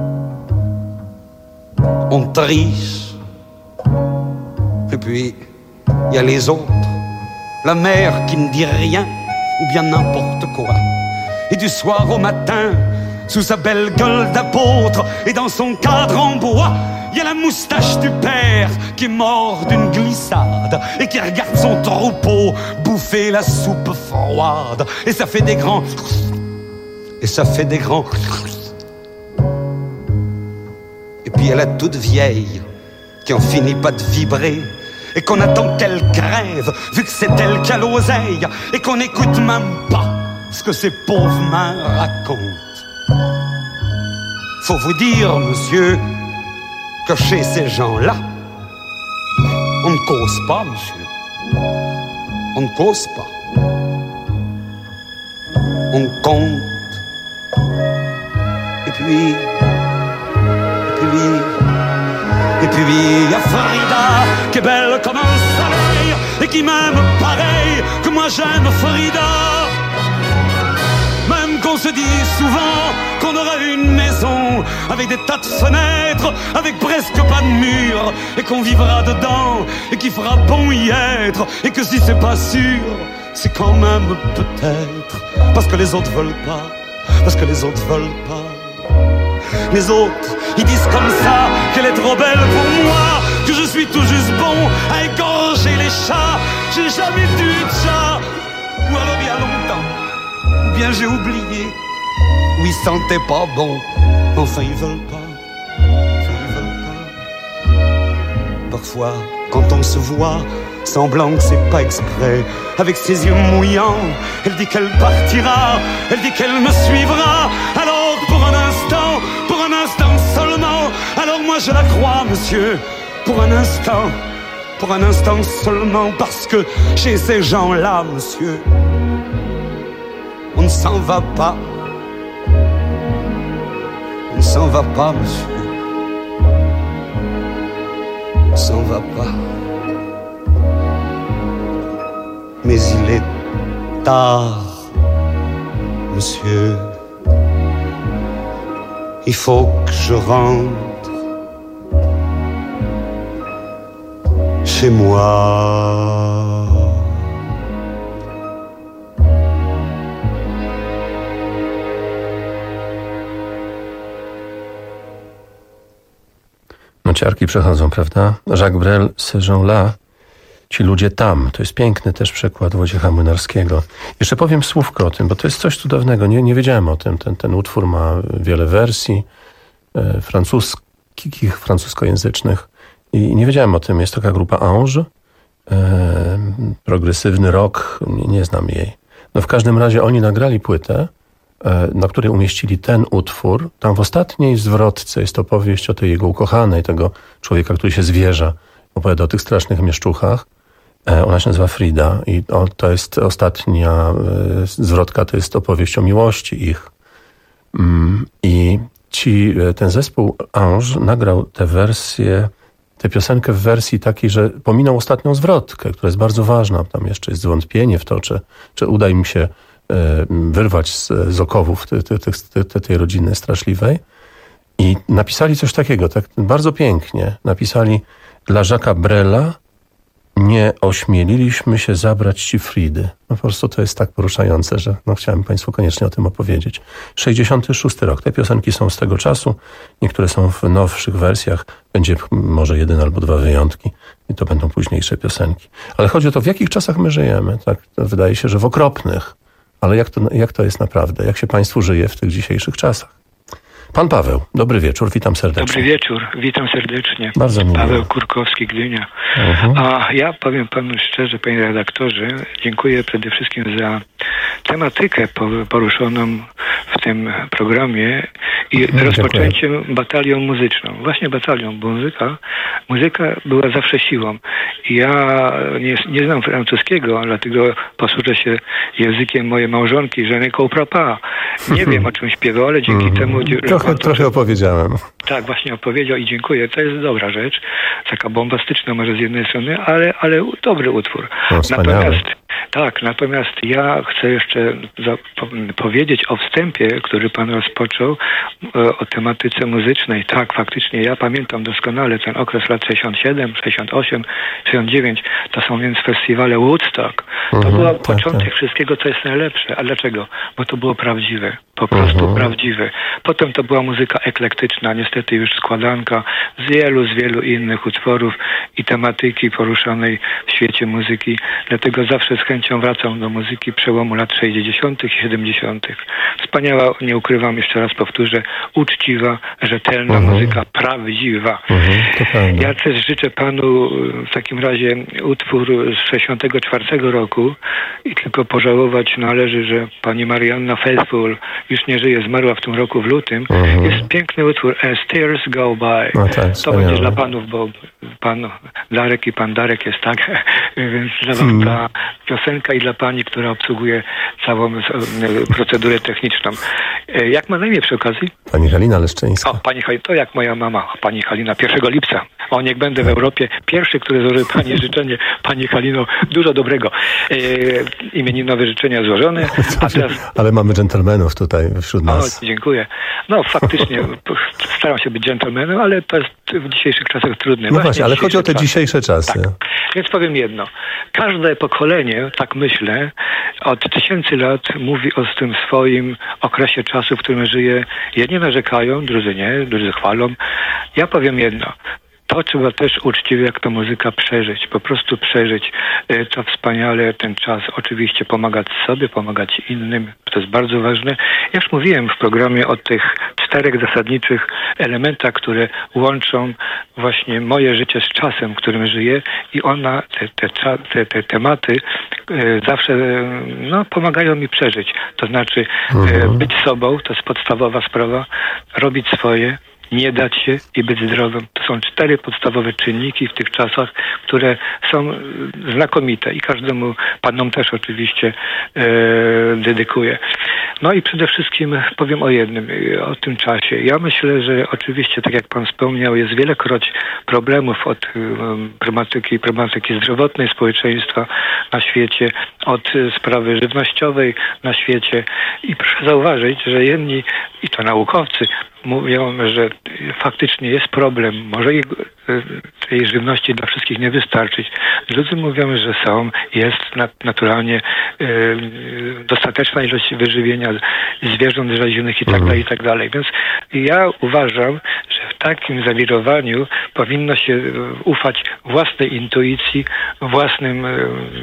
On triche. Et puis, il y a les autres. La mère qui ne dit rien, ou bien n'importe quoi. Et du soir au matin, sous sa belle gueule d'apôtre, et dans son cadre en bois, il y a la moustache du père qui est mort d'une glissade, et qui regarde son troupeau bouffer la soupe froide. Et ça fait des grands... Et ça fait des grands... Et puis il y a la toute vieille, qui en finit pas de vibrer, et qu'on attend qu'elle crève, vu que c'est elle qui a l'oseille, et qu'on n'écoute même pas ce que ces pauvres mains racontent. Faut vous dire, monsieur, que chez ces gens-là, on ne cause pas, monsieur. On ne cause pas. On compte. Et puis... Et puis... Et puis il y a Frida, qui est belle comme un soleil, et qui m'aime pareil que moi j'aime Frida. Même qu'on se dit souvent qu'on aura une maison avec des tas de fenêtres, avec presque pas de murs, et qu'on vivra dedans, et qu'il fera bon y être, et que si c'est pas sûr, c'est quand même peut-être parce que les autres veulent pas, parce que les autres veulent pas. Les autres, ils disent comme ça qu'elle est trop belle pour moi, que je suis tout juste bon à égorger les chats. J'ai jamais dû de chat, ou alors il y a longtemps, ou bien j'ai oublié, ou ils sentaient pas bon. Enfin ils veulent pas, enfin ils veulent pas. Parfois, quand on se voit, semblant que c'est pas exprès, avec ses yeux mouillants, elle dit qu'elle partira, elle dit qu'elle me suivra, alors que pour un instant, pour un instant seulement, alors moi je la crois, monsieur, pour un instant, pour un instant seulement, parce que chez ces gens-là, monsieur, on ne s'en va pas, on ne s'en va pas, monsieur, on ne s'en va pas. Mais il est tard, monsieur. Il faut que je rentre chez moi. No ciarki przechodzą, prawda? Jacques Brel, Ces gens-là. Ci ludzie tam. To jest piękny też przekład Wojciecha Młynarskiego. Jeszcze powiem słówko o tym, bo to jest coś cudownego. Nie, nie wiedziałem o tym. Ten, ten utwór ma wiele wersji e, francuskich, francuskojęzycznych i nie wiedziałem o tym. Jest taka grupa Ange, e, progresywny rock, nie, nie znam jej. No w każdym razie oni nagrali płytę na której umieścili ten utwór. Tam w ostatniej zwrotce jest opowieść o tej jego ukochanej, tego człowieka, który się zwierza. Opowiada o tych strasznych mieszczuchach. Ona się nazywa Frida i to jest ostatnia zwrotka, to jest opowieść o miłości ich. I ci, ten zespół Ange nagrał tę wersję, tę piosenkę w wersji takiej, że pominął ostatnią zwrotkę, która jest bardzo ważna. Tam jeszcze jest zwątpienie w to, czy, czy uda im się wyrwać z, z okowów te, te, te, te, tej rodziny straszliwej. I napisali coś takiego, tak bardzo pięknie. Napisali dla Jacques'a Brela: nie ośmieliliśmy się zabrać ci Fridy. No po prostu to jest tak poruszające, że no chciałem Państwu koniecznie o tym opowiedzieć. sześćdziesiąty szósty rok. Te piosenki są z tego czasu. Niektóre są w nowszych wersjach. Będzie może jeden albo dwa wyjątki i to będą późniejsze piosenki. Ale chodzi o to, w jakich czasach my żyjemy. Tak, wydaje się, że w okropnych. Ale jak to, jak to jest naprawdę? Jak się Państwu żyje w tych dzisiejszych czasach? Pan Paweł, dobry wieczór, witam serdecznie. Dobry wieczór, witam serdecznie. Bardzo miło. Paweł Kurkowski, Gdynia. Uh-huh. A ja powiem panu szczerze, panie redaktorze, dziękuję przede wszystkim za tematykę poruszoną w tym programie i Dziękuję. rozpoczęciem batalią muzyczną. Właśnie batalią, bo muzyka, muzyka była zawsze siłą. I ja nie, nie znam francuskiego, dlatego posłużę się językiem mojej małżonki, je ne comprends pas. Nie wiem, o czym śpiewał, ale dzięki mm-hmm. temu... Trochę, to, trochę opowiedziałem. Tak, właśnie opowiedział i dziękuję. To jest dobra rzecz. Taka bombastyczna może z jednej strony, ale, ale dobry utwór. No, natomiast tak, natomiast ja chcę jeszcze za, po, powiedzieć o wstępie, który pan rozpoczął, o, o tematyce muzycznej. Tak, faktycznie ja pamiętam doskonale ten okres lat sześćdziesiąt siedem, sześćdziesiąt osiem, sześćdziesiąt dziewięć. To są więc festiwale Woodstock. To mhm, był tak, początek tak. wszystkiego, co jest najlepsze. A dlaczego? Bo to było prawdziwe. Po prostu mhm. prawdziwe. Potem to była muzyka eklektyczna, niestety już składanka z wielu, z wielu innych utworów i tematyki poruszanej w świecie muzyki. Dlatego zawsze z chęcią wracam do muzyki przełomu lat sześćdziesiątych i siedemdziesiątych. Wspaniała, nie ukrywam, jeszcze raz powtórzę, uczciwa, rzetelna mhm. muzyka, prawdziwa. Mhm, ja też życzę panu w takim razie utwór z sześćdziesiątego czwartego roku i tylko pożałować należy, że pani Marianna Faithfull już nie żyje, zmarła w tym roku w lutym. Mhm. Jest piękny utwór As Tears Go By. No tak, to będzie dla panów, bo pan Darek i pan Darek jest tak, więc dla was hmm. ta piosenka i dla pani, która obsługuje całą procedurę techniczną. Jak ma na imię przy okazji? Pani Halina Leszczyńska. O, pani Halina, to jak moja mama, pani Halina, pierwszego lipca. O, niech będę w Europie pierwszy, który złoży pani życzenie. Pani Halino, dużo dobrego. E, imieninowe życzenia złożone. A teraz... Ale mamy dżentelmenów tutaj wśród nas. O, dziękuję. No, faktycznie staram się być dżentelmenem, ale to jest w dzisiejszych czasach trudne. No właśnie, właśnie ale chodzi o te czasy. dzisiejsze czasy. Tak. Więc powiem jedno. Każde pokolenie, tak myślę, od tysięcy lat mówi o tym swoim okresie czasu, w którym żyje. Jedni narzekają, drudzy nie, drudzy chwalą. Ja powiem jedno. To trzeba też uczciwie, jak to muzyka, przeżyć. Po prostu przeżyć to wspaniale, ten czas. Oczywiście pomagać sobie, pomagać innym. To jest bardzo ważne. Ja już mówiłem w programie o tych czterech zasadniczych elementach, które łączą właśnie moje życie z czasem, w którym żyję i ona, te, te, te, te tematy zawsze no, pomagają mi przeżyć. To znaczy mhm. być sobą, to jest podstawowa sprawa, robić swoje, nie dać się i być zdrowym. To są cztery podstawowe czynniki w tych czasach, które są znakomite i każdemu, panom też oczywiście e, dedykuję. No i przede wszystkim powiem o jednym, o tym czasie. Ja myślę, że oczywiście, tak jak pan wspomniał, jest wielekroć problemów od um, problematyki, problematyki zdrowotnej społeczeństwa na świecie, od sprawy żywnościowej na świecie i proszę zauważyć, że jedni, i to naukowcy, mówią, że faktycznie jest problem, może jej, tej żywności dla wszystkich nie wystarczyć. Drudzy mówią, że są, jest naturalnie e, dostateczna ilość wyżywienia zwierząt rzeźnych i tak dalej, i tak dalej. Więc ja uważam, że w takim zawirowaniu powinno się ufać własnej intuicji, własnym e,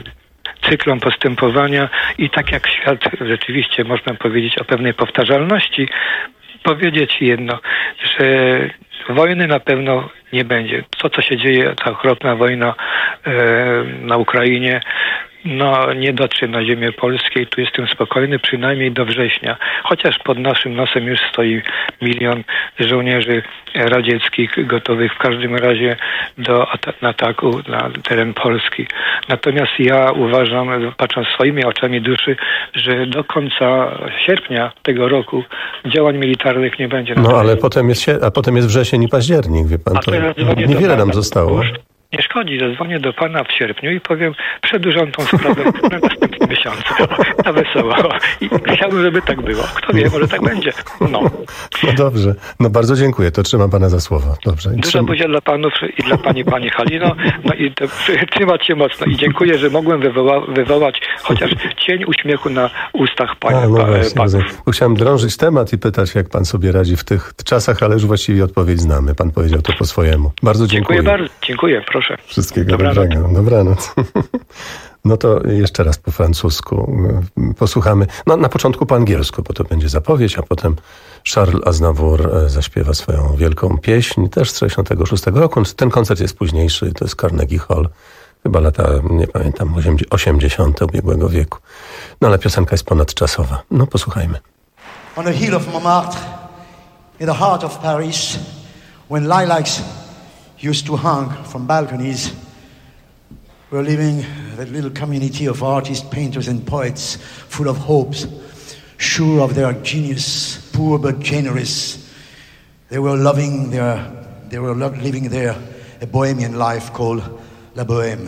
cyklom postępowania i tak jak świat rzeczywiście, można powiedzieć o pewnej powtarzalności, powiedzieć jedno, że wojny na pewno nie będzie. To, co się dzieje, ta okropna wojna e, na Ukrainie, no, nie dotrze na ziemię polskie i tu jestem spokojny przynajmniej do września. Chociaż pod naszym nosem już stoi milion żołnierzy radzieckich gotowych w każdym razie do at- ataku na teren Polski. Natomiast ja uważam, patrząc swoimi oczami duszy, że do końca sierpnia tego roku działań militarnych nie będzie. No ale potem jest, się, a potem jest wrzesień i październik, wie pan, to niewiele nam zostało. Nie szkodzi, zadzwonię do pana w sierpniu i powiem, przedłużam tą sprawę na następny miesiąc. Na wesoło. I chciałbym, żeby tak było. Kto wie, może tak będzie. No. No dobrze. No bardzo dziękuję. To trzymam pana za słowo. Dobrze. Duża Trzym... buzia dla panów i dla pani, pani Halino. No i to, trzymać się mocno. I dziękuję, że mogłem wywoła, wywołać chociaż cień uśmiechu na ustach pani. A, no pa, właśnie, panów. bo chciałem drążyć temat i pytać, jak pan sobie radzi w tych czasach, ale już właściwie odpowiedź znamy. Pan powiedział to po swojemu. Bardzo dziękuję. Dziękuję bardzo. Dziękuję. Proszę. Wszystkiego Dobranoc. dobrego. Dobranoc. No to jeszcze raz po francusku posłuchamy. No na początku po angielsku, bo to będzie zapowiedź, a potem Charles Aznavour zaśpiewa swoją wielką pieśń, też z sześćdziesiątego szóstego roku. Ten koncert jest późniejszy, to jest Carnegie Hall. Chyba lata, nie pamiętam, osiemdziesiąte ubiegłego wieku. No ale piosenka jest ponadczasowa. No posłuchajmy. On the hill of Montmartre, in the heart of Paris, when lilacs used to hang from balconies, we're living that little community of artists, painters and poets full of hopes, sure of their genius, poor but generous. They were loving their, they were lo- living there a bohemian life called La Bohème.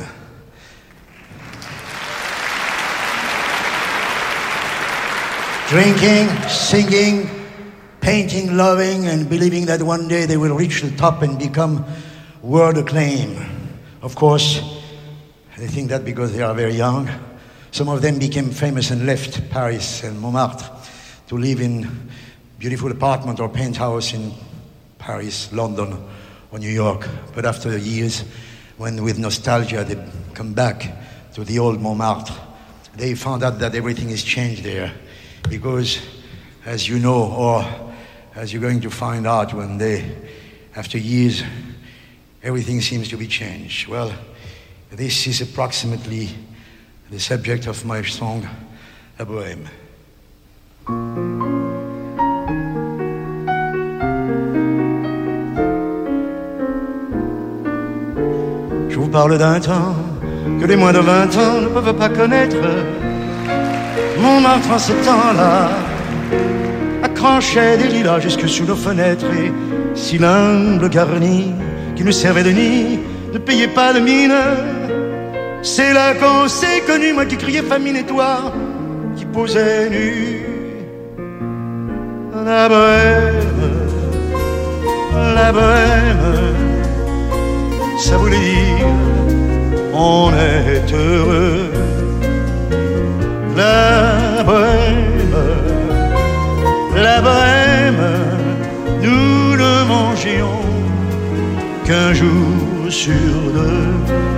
Drinking, singing, painting, loving, and believing that one day they will reach the top and become world acclaim. Of course, they think that because they are very young. Some of them became famous and left Paris and Montmartre to live in beautiful apartment or penthouse in Paris, London, or New York. But after years, when with nostalgia they come back to the old Montmartre, they found out that everything has changed there. Because, as you know, or as you're going to find out one day, after years, everything seems to be changed. Well, this is approximately the subject of my song, La Bohème. Je vous parle d'un temps que les moins de vingt ans ne peuvent pas connaître. Montmartre en ce temps-là accrochait des lilas jusque sous nos fenêtres. Et si l'humble garni qui nous servait de nid ne payait pas de mine, c'est là qu'on s'est connus, moi qui criais famine et toi qui posais nu. La bohème, la bohème, ça voulait dire on est heureux. La bohème, la bohème, nous ne mangions qu'un jour sur deux.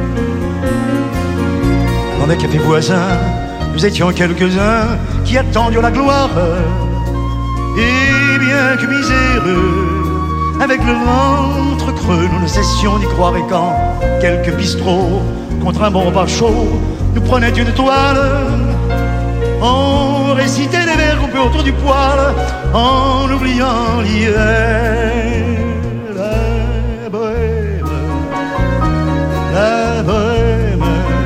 Dans les cafés voisins, nous étions quelques-uns qui attendions la gloire. Et bien que miséreux, avec le ventre creux, nous ne cessions d'y croire. Et quand quelques bistrots, contre un bon repas chaud, nous prenaient une toile, on récitait des vers groupés autour du poêle, en oubliant l'hiver. La bohème, la bohème,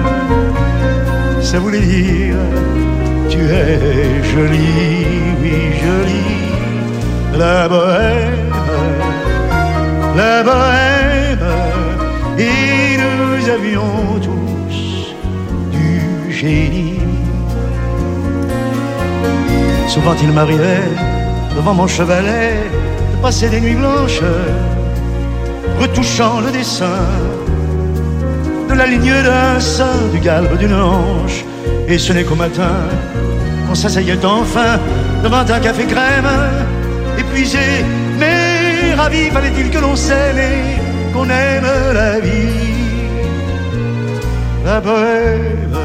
ça voulait dire tu es jolie, oui jolie. La bohème, la bohème, et nous avions tous du génie. Souvent il m'arrivait, devant mon chevalet, de passer des nuits blanches, retouchant le dessin de la ligne d'un sein, du galbe d'une hanche. Et ce n'est qu'au matin qu'on s'asseyait enfin devant un café crème, épuisé, mais ravi, fallait-il que l'on s'aime et qu'on aime la vie. La bohème,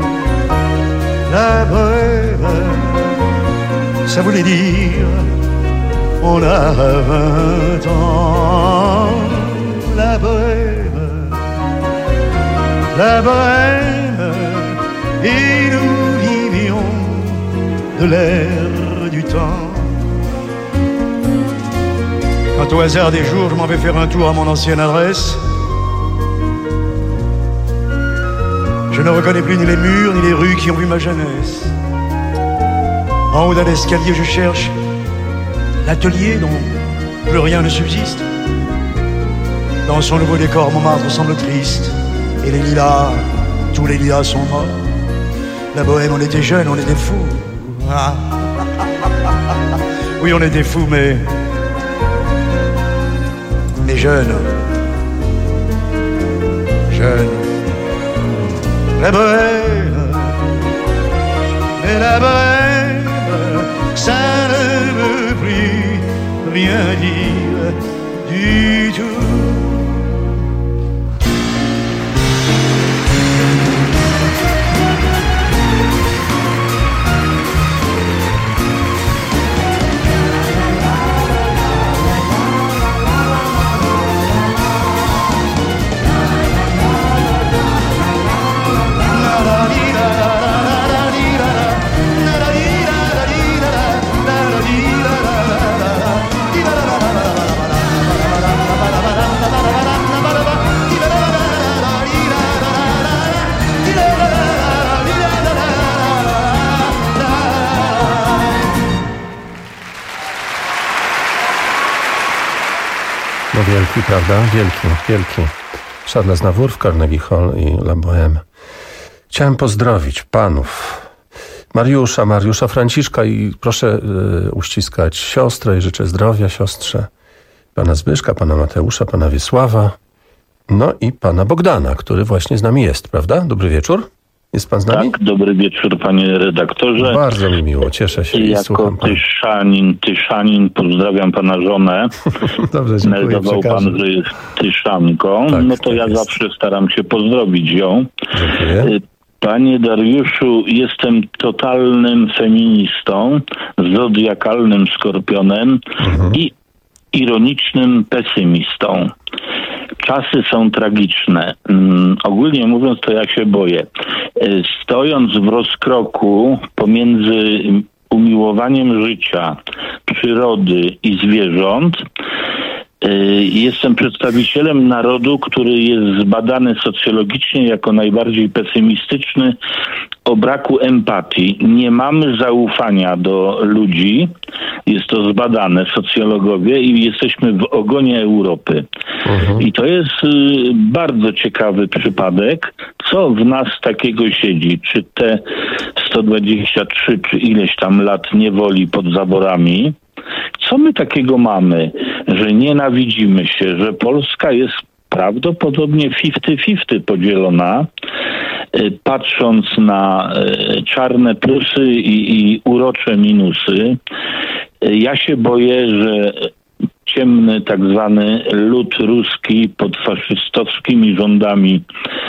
la bohème, ça voulait dire on a vingt ans. La bohème, la bohème, et l'air du temps. Quand au hasard des jours je m'en vais faire un tour à mon ancienne adresse, je ne reconnais plus ni les murs ni les rues qui ont vu ma jeunesse. En haut d'un escalier je cherche l'atelier dont plus rien ne subsiste. Dans son nouveau décor, Montmartre semble triste. Et les lilas, tous les lilas sont morts. La bohème, on était jeunes, on était fous. Ah. Oui, on était fous, mais... mais jeunes. Jeunes. La bohème, mais la bohème, ça ne veut plus rien dire du tout. No wielki, prawda? Wielki, wielki. Charles Aznavour w Carnegie Hall i La Bohème. Chciałem pozdrowić panów Mariusza, Mariusza Franciszka i proszę y, uściskać siostrę i życzę zdrowia siostrze. Pana Zbyszka, pana Mateusza, pana Wiesława, no i pana Bogdana, który właśnie z nami jest, prawda? Dobry wieczór. Jest pan z nami? Tak, dobry wieczór panie redaktorze. Bardzo mi miło, cieszę się i jako słucham pana. Tyszanin, Tyszanin, pozdrawiam pana żonę. Dobrze, dziękuję. Meldował pan, że jest Tyszanką. Tak, no to tak ja jest. zawsze staram się pozdrowić ją. Dziękuję. Panie Dariuszu, jestem totalnym feministą, zodiakalnym skorpionem mhm. i ironicznym pesymistą. Czasy są tragiczne. Um, ogólnie mówiąc, to ja się boję. Stojąc w rozkroku pomiędzy umiłowaniem życia, przyrody i zwierząt, jestem przedstawicielem narodu, który jest zbadany socjologicznie jako najbardziej pesymistyczny o braku empatii. Nie mamy zaufania do ludzi. Jest to zbadane socjologowie i jesteśmy w ogonie Europy. Mhm. I to jest y, bardzo ciekawy przypadek. Co w nas takiego siedzi? Czy te sto dwadzieścia trzy, czy ileś tam lat niewoli pod zaborami? Co my takiego mamy, że nienawidzimy się, że Polska jest prawdopodobnie pięćdziesiąt pięćdziesiąt podzielona, patrząc na czarne plusy i, i urocze minusy. Ja się boję, że ciemny tak zwany lud ruski pod faszystowskimi rządami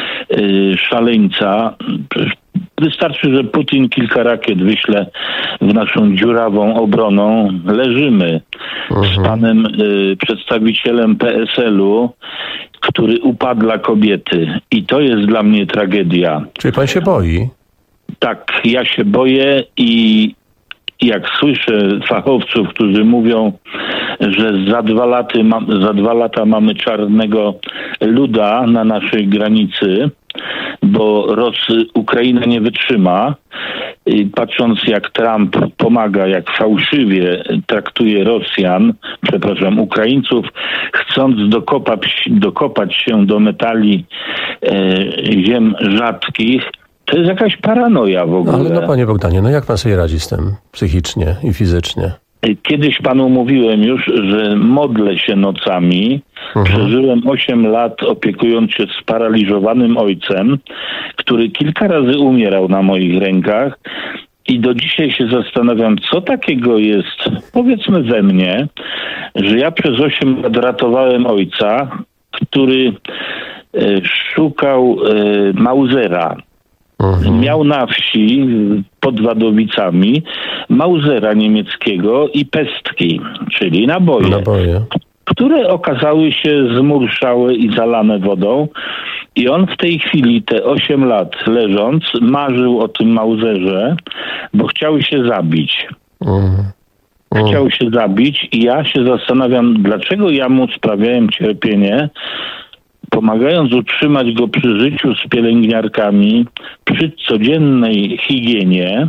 szaleńca. Wystarczy, że Putin kilka rakiet wyśle w naszą dziurawą obroną. Leżymy mhm. z panem y, przedstawicielem P S L-u, który upadla kobiety. I to jest dla mnie tragedia. Czyli pan się boi? Tak, ja się boję i jak słyszę fachowców, którzy mówią, że za dwa, laty ma, za dwa lata mamy czarnego luda na naszej granicy, bo Rosy, Ukraina nie wytrzyma. I patrząc jak Trump pomaga, jak fałszywie traktuje Rosjan, przepraszam, Ukraińców, chcąc dokopać, dokopać się do metali e, ziem rzadkich, to jest jakaś paranoja w ogóle. No, ale no panie Bogdanie, no jak pan sobie radzi z tym psychicznie i fizycznie? Kiedyś panu mówiłem już, że modlę się nocami. Mhm. Przeżyłem osiem lat opiekując się sparaliżowanym ojcem, który kilka razy umierał na moich rękach. I do dzisiaj się zastanawiam, co takiego jest, powiedzmy we mnie, że ja przez osiem lat ratowałem ojca, który e, szukał e, Mausera. Mhm. Miał na wsi pod Wadowicami Mausera niemieckiego i pestki, czyli naboje, naboje, które okazały się zmurszałe i zalane wodą. I on w tej chwili, te osiem lat leżąc, marzył o tym Mauserze, bo chciał się zabić. Mm. Mm. Chciał się zabić i ja się zastanawiam, dlaczego ja mu sprawiałem cierpienie, pomagając utrzymać go przy życiu z pielęgniarkami, przy codziennej higienie,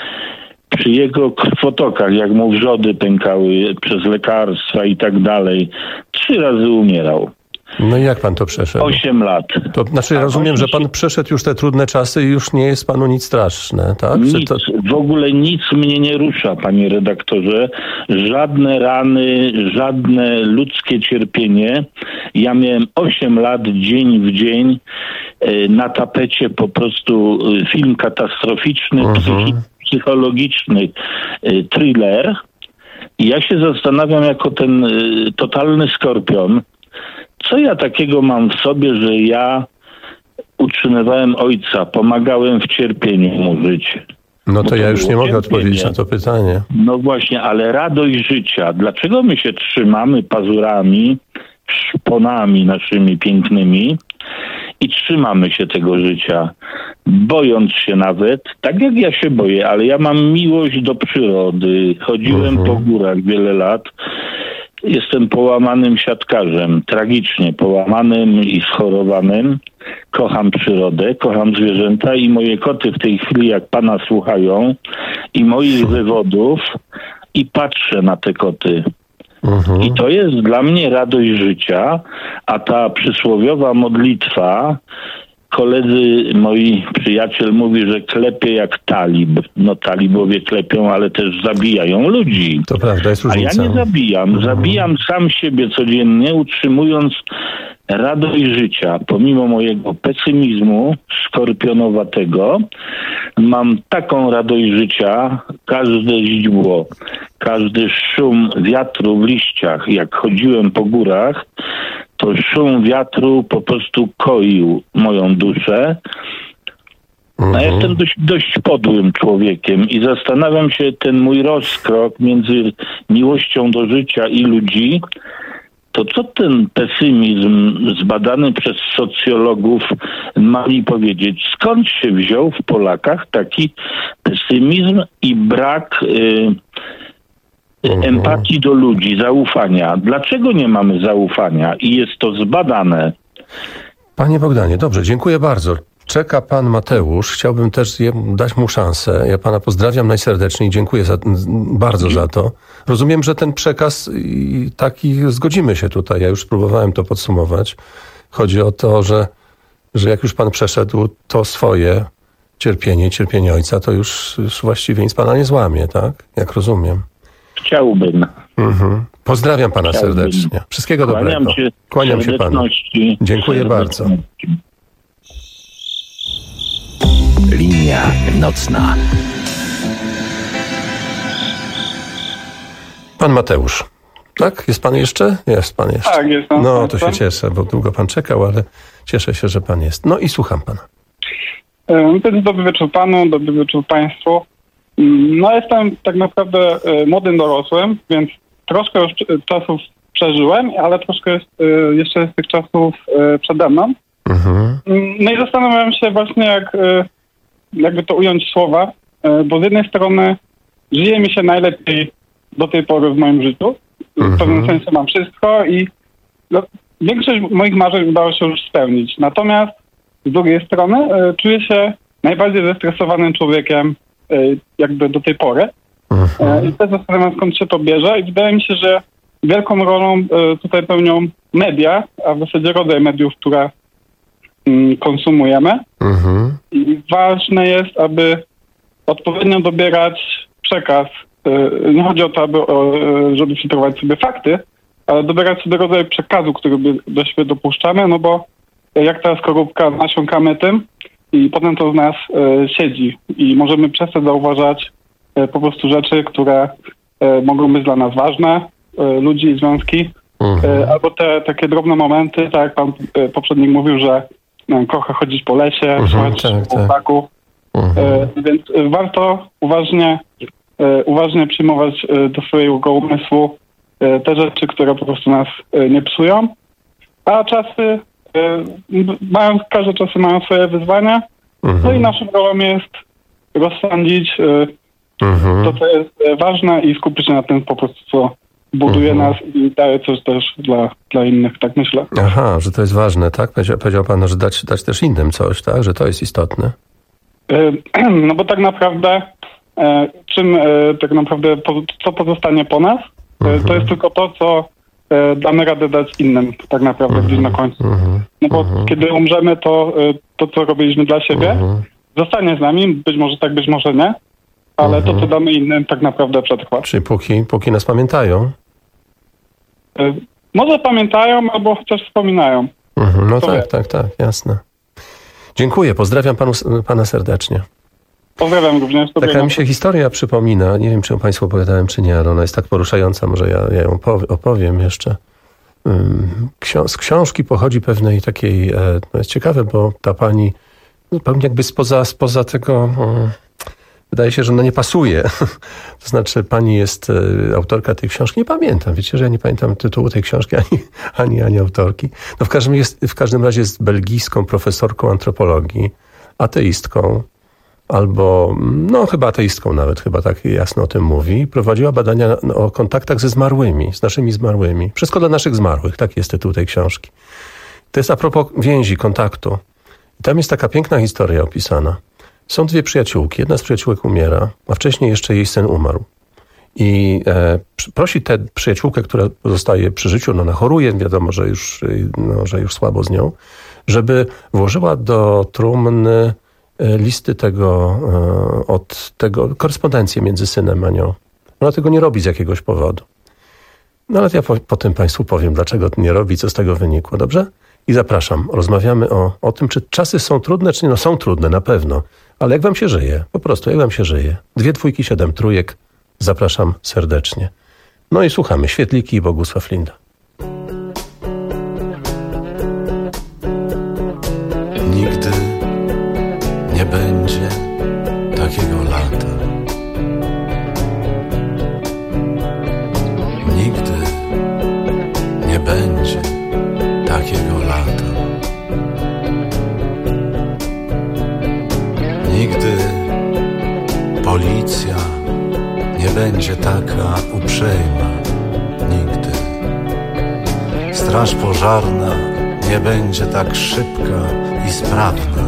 przy jego krwotokach, jak mu wrzody pękały przez lekarstwa i tak dalej. Trzy razy umierał. No i jak pan to przeszedł? Osiem lat. To znaczy ja rozumiem, że pan przeszedł już te trudne czasy i już nie jest panu nic straszne, tak? Nic, to... w ogóle nic mnie nie rusza, panie redaktorze. Żadne rany, żadne ludzkie cierpienie. Ja miałem osiem lat, dzień w dzień, na tapecie po prostu film katastroficzny, uh-huh. psychi- psychologiczny, thriller. I ja się zastanawiam jako ten totalny skorpion, co ja takiego mam w sobie, że ja utrzymywałem ojca, pomagałem w cierpieniu mu żyć. No to, to ja już nie cierpienie. mogę odpowiedzieć na to pytanie. No właśnie, ale radość życia. Dlaczego my się trzymamy pazurami, szponami naszymi pięknymi i trzymamy się tego życia, bojąc się nawet, tak jak ja się boję, ale ja mam miłość do przyrody. Chodziłem uh-huh. po górach wiele lat. Jestem połamanym siatkarzem, tragicznie połamanym i schorowanym. Kocham przyrodę, kocham zwierzęta i moje koty w tej chwili, jak pana słuchają, i moich wywodów, i patrzę na te koty. Mhm. I to jest dla mnie radość życia, a ta przysłowiowa modlitwa, koledzy, moi przyjaciel mówi, że klepie jak talib. No talibowie klepią, ale też zabijają ludzi. To prawda, jest różnica. A ja nie zabijam. Mhm. Zabijam sam siebie codziennie, utrzymując radość życia. Pomimo mojego pesymizmu skorpionowatego, mam taką radość życia, każde źdźbło, każdy szum wiatru w liściach. Jak chodziłem po górach, to szum wiatru po prostu koił moją duszę. A ja jestem dość, dość podłym człowiekiem i zastanawiam się, ten mój rozkrok między miłością do życia i ludzi, to co ten pesymizm zbadany przez socjologów ma mi powiedzieć? Skąd się wziął w Polakach taki pesymizm i brak y, uh-huh. empatii do ludzi, zaufania? Dlaczego nie mamy zaufania? I jest to zbadane. Panie Bogdanie, dobrze, dziękuję bardzo. Czeka pan Mateusz. Chciałbym też dać mu szansę. Ja pana pozdrawiam najserdeczniej i dziękuję za, bardzo za to. Rozumiem, że ten przekaz i taki zgodzimy się tutaj. Ja już próbowałem to podsumować. Chodzi o to, że, że jak już pan przeszedł to swoje cierpienie, cierpienie ojca, to już, już właściwie nic pana nie złamie, tak? Jak rozumiem. Chciałbym. Mhm. Pozdrawiam pana Chciałbym. serdecznie. Wszystkiego Kłaniam dobrego. Się Kłaniam się panu. Dziękuję bardzo. Linia nocna. Pan Mateusz. Tak? Jest pan jeszcze? Jest pan jeszcze. Tak, jestem. No, to się cieszę, bo długo pan czekał, ale cieszę się, że pan jest. No i słucham pana. Dobry wieczór panu, dobry wieczór państwu. No jestem tak naprawdę młodym dorosłym, więc troszkę już czasów przeżyłem, ale troszkę jest, jeszcze jest tych czasów przede mną. Mhm. No i zastanawiam się właśnie, jak jakby to ująć słowa, bo z jednej strony żyje mi się najlepiej do tej pory w moim życiu. W pewnym sensie mam wszystko i no, większość moich marzeń udało się już spełnić. Natomiast z drugiej strony y, czuję się najbardziej zestresowanym człowiekiem y, jakby do tej pory. Y, I też zastanawiam, skąd się to bierze i wydaje mi się, że wielką rolą y, tutaj pełnią media, a w zasadzie rodzaj mediów, które y, konsumujemy. Mhm. I ważne jest, aby odpowiednio dobierać przekaz. Y, nie chodzi o to, aby, o, żeby filtrować sobie fakty, ale dobierać sobie rodzaj przekazu, który do siebie dopuszczamy, no bo jak ta skorupka, nasiąkamy tym i potem to z nas y, siedzi i możemy przestać zauważać y, po prostu rzeczy, które y, mogą być dla nas ważne, y, ludzi i związki, mhm. y, albo te takie drobne momenty, tak jak pan y, poprzednik mówił, że y, kocha chodzić po lesie, mhm, słuchać tak, ptaków, tak. mhm. y, więc y, warto uważnie, y, uważnie przyjmować y, do swojego umysłu y, te rzeczy, które po prostu nas y, nie psują, a czasy mają, każde czasy mają swoje wyzwania, mhm. no i naszym rolą jest rozsądzić mhm. to, co jest ważne i skupić się na tym po prostu, co buduje mhm. nas i daje coś też dla, dla innych, tak myślę. Aha, że to jest ważne, tak? Powiedział, powiedział pan, że dać, dać też innym coś, tak? Że to jest istotne. No bo tak naprawdę czym tak naprawdę co pozostanie po nas, mhm. to jest tylko to, co damy radę dać innym tak naprawdę mhm. gdzieś na końcu. Mhm. No bo mhm. kiedy umrzemy, to to, co robiliśmy dla siebie, mhm. zostanie z nami, być może tak, być może nie, ale mhm. to, co damy innym, tak naprawdę przetrwa. Czyli póki, póki nas pamiętają? Może pamiętają, albo chociaż wspominają. Mhm. No to tak, wie. tak, tak, jasne. Dziękuję, pozdrawiam panu, pana serdecznie. Pozdrawiam również. Taka mi się historia przypomina, nie wiem, czy ją państwu opowiadałem, czy nie, ale ona jest tak poruszająca, może ja, ja ją opowiem jeszcze. Z książki pochodzi pewnej takiej, to jest ciekawe, bo ta pani zupełnie jakby spoza, spoza tego, wydaje się, że ona nie pasuje. To znaczy pani jest autorka tej książki, nie pamiętam, wiecie, że ja nie pamiętam tytułu tej książki, ani, ani, ani autorki. No w każdym, jest, w każdym razie jest belgijską profesorką antropologii, ateistką, albo, no chyba ateistką nawet, chyba tak jasno o tym mówi. Prowadziła badania o kontaktach ze zmarłymi, z naszymi zmarłymi. Wszystko dla naszych zmarłych, tak jest tytuł tej książki. To jest a propos więzi, kontaktu. I tam jest taka piękna historia opisana. Są dwie przyjaciółki, jedna z przyjaciółek umiera, a wcześniej jeszcze jej syn umarł. I e, prosi tę przyjaciółkę, która zostaje przy życiu, no ona choruje, wiadomo, że już, no, że już słabo z nią, żeby włożyła do trumny listy tego, od tego, korespondencję między synem a nią. Ona tego nie robi z jakiegoś powodu. No ale ja po, potem państwu powiem, dlaczego to nie robi, co z tego wynikło, dobrze? I zapraszam, rozmawiamy o, o tym, czy czasy są trudne, czy nie. No są trudne, na pewno. Ale jak wam się żyje? Po prostu, jak wam się żyje? Dwie dwójki, siedem trójek. Zapraszam serdecznie. No i słuchamy. Świetliki i Bogusław Linda. Nigdy nie będzie takiego lata. Nigdy nie będzie takiego lata. Nigdy policja nie będzie taka uprzejma. Nigdy straż pożarna nie będzie tak szybka i sprawna.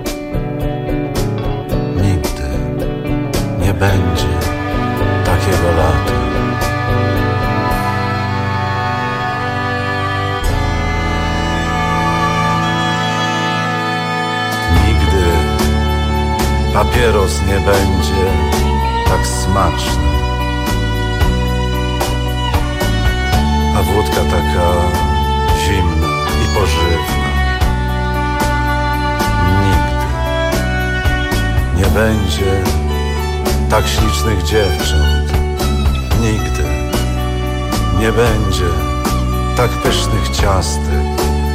Nigdy nie będzie takiego lata. Nigdy papieros nie będzie tak smaczny, a wódka taka zimna i pożywna. Nigdy nie będzie tak ślicznych dziewcząt. Nigdy nie będzie tak pysznych ciastek.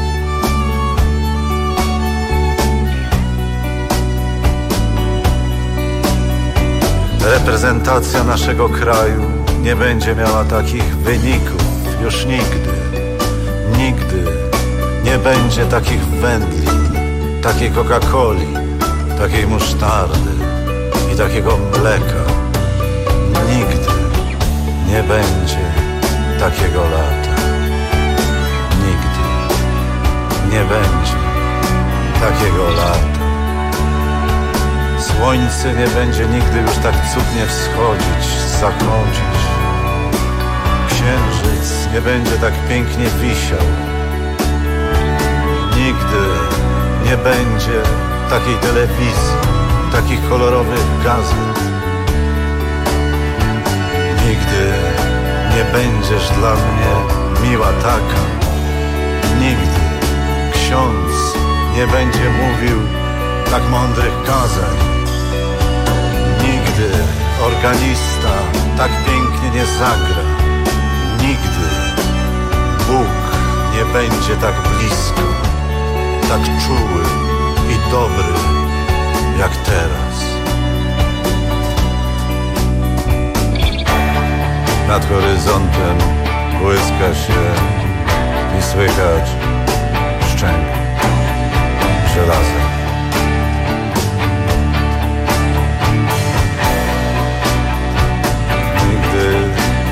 Reprezentacja naszego kraju nie będzie miała takich wyników już nigdy. Nigdy nie będzie takich wędlin, takiej Coca-Coli, takiej musztardy i takiego mleka. Nigdy nie będzie takiego lata. Nigdy nie będzie takiego lata. Słońce nie będzie nigdy już tak cudnie wschodzić, zachodzić. Księżyc nie będzie tak pięknie wisiał. Nigdy nie będzie takiej telewizji, takich kolorowych gazet. Nigdy nie będziesz dla mnie miła taka. Nigdy ksiądz nie będzie mówił tak mądrych kazań. Nigdy organista tak pięknie nie zagra. Nigdy Bóg nie będzie tak blisko, tak czuły i dobry jak teraz. Nad horyzontem błyska się i słychać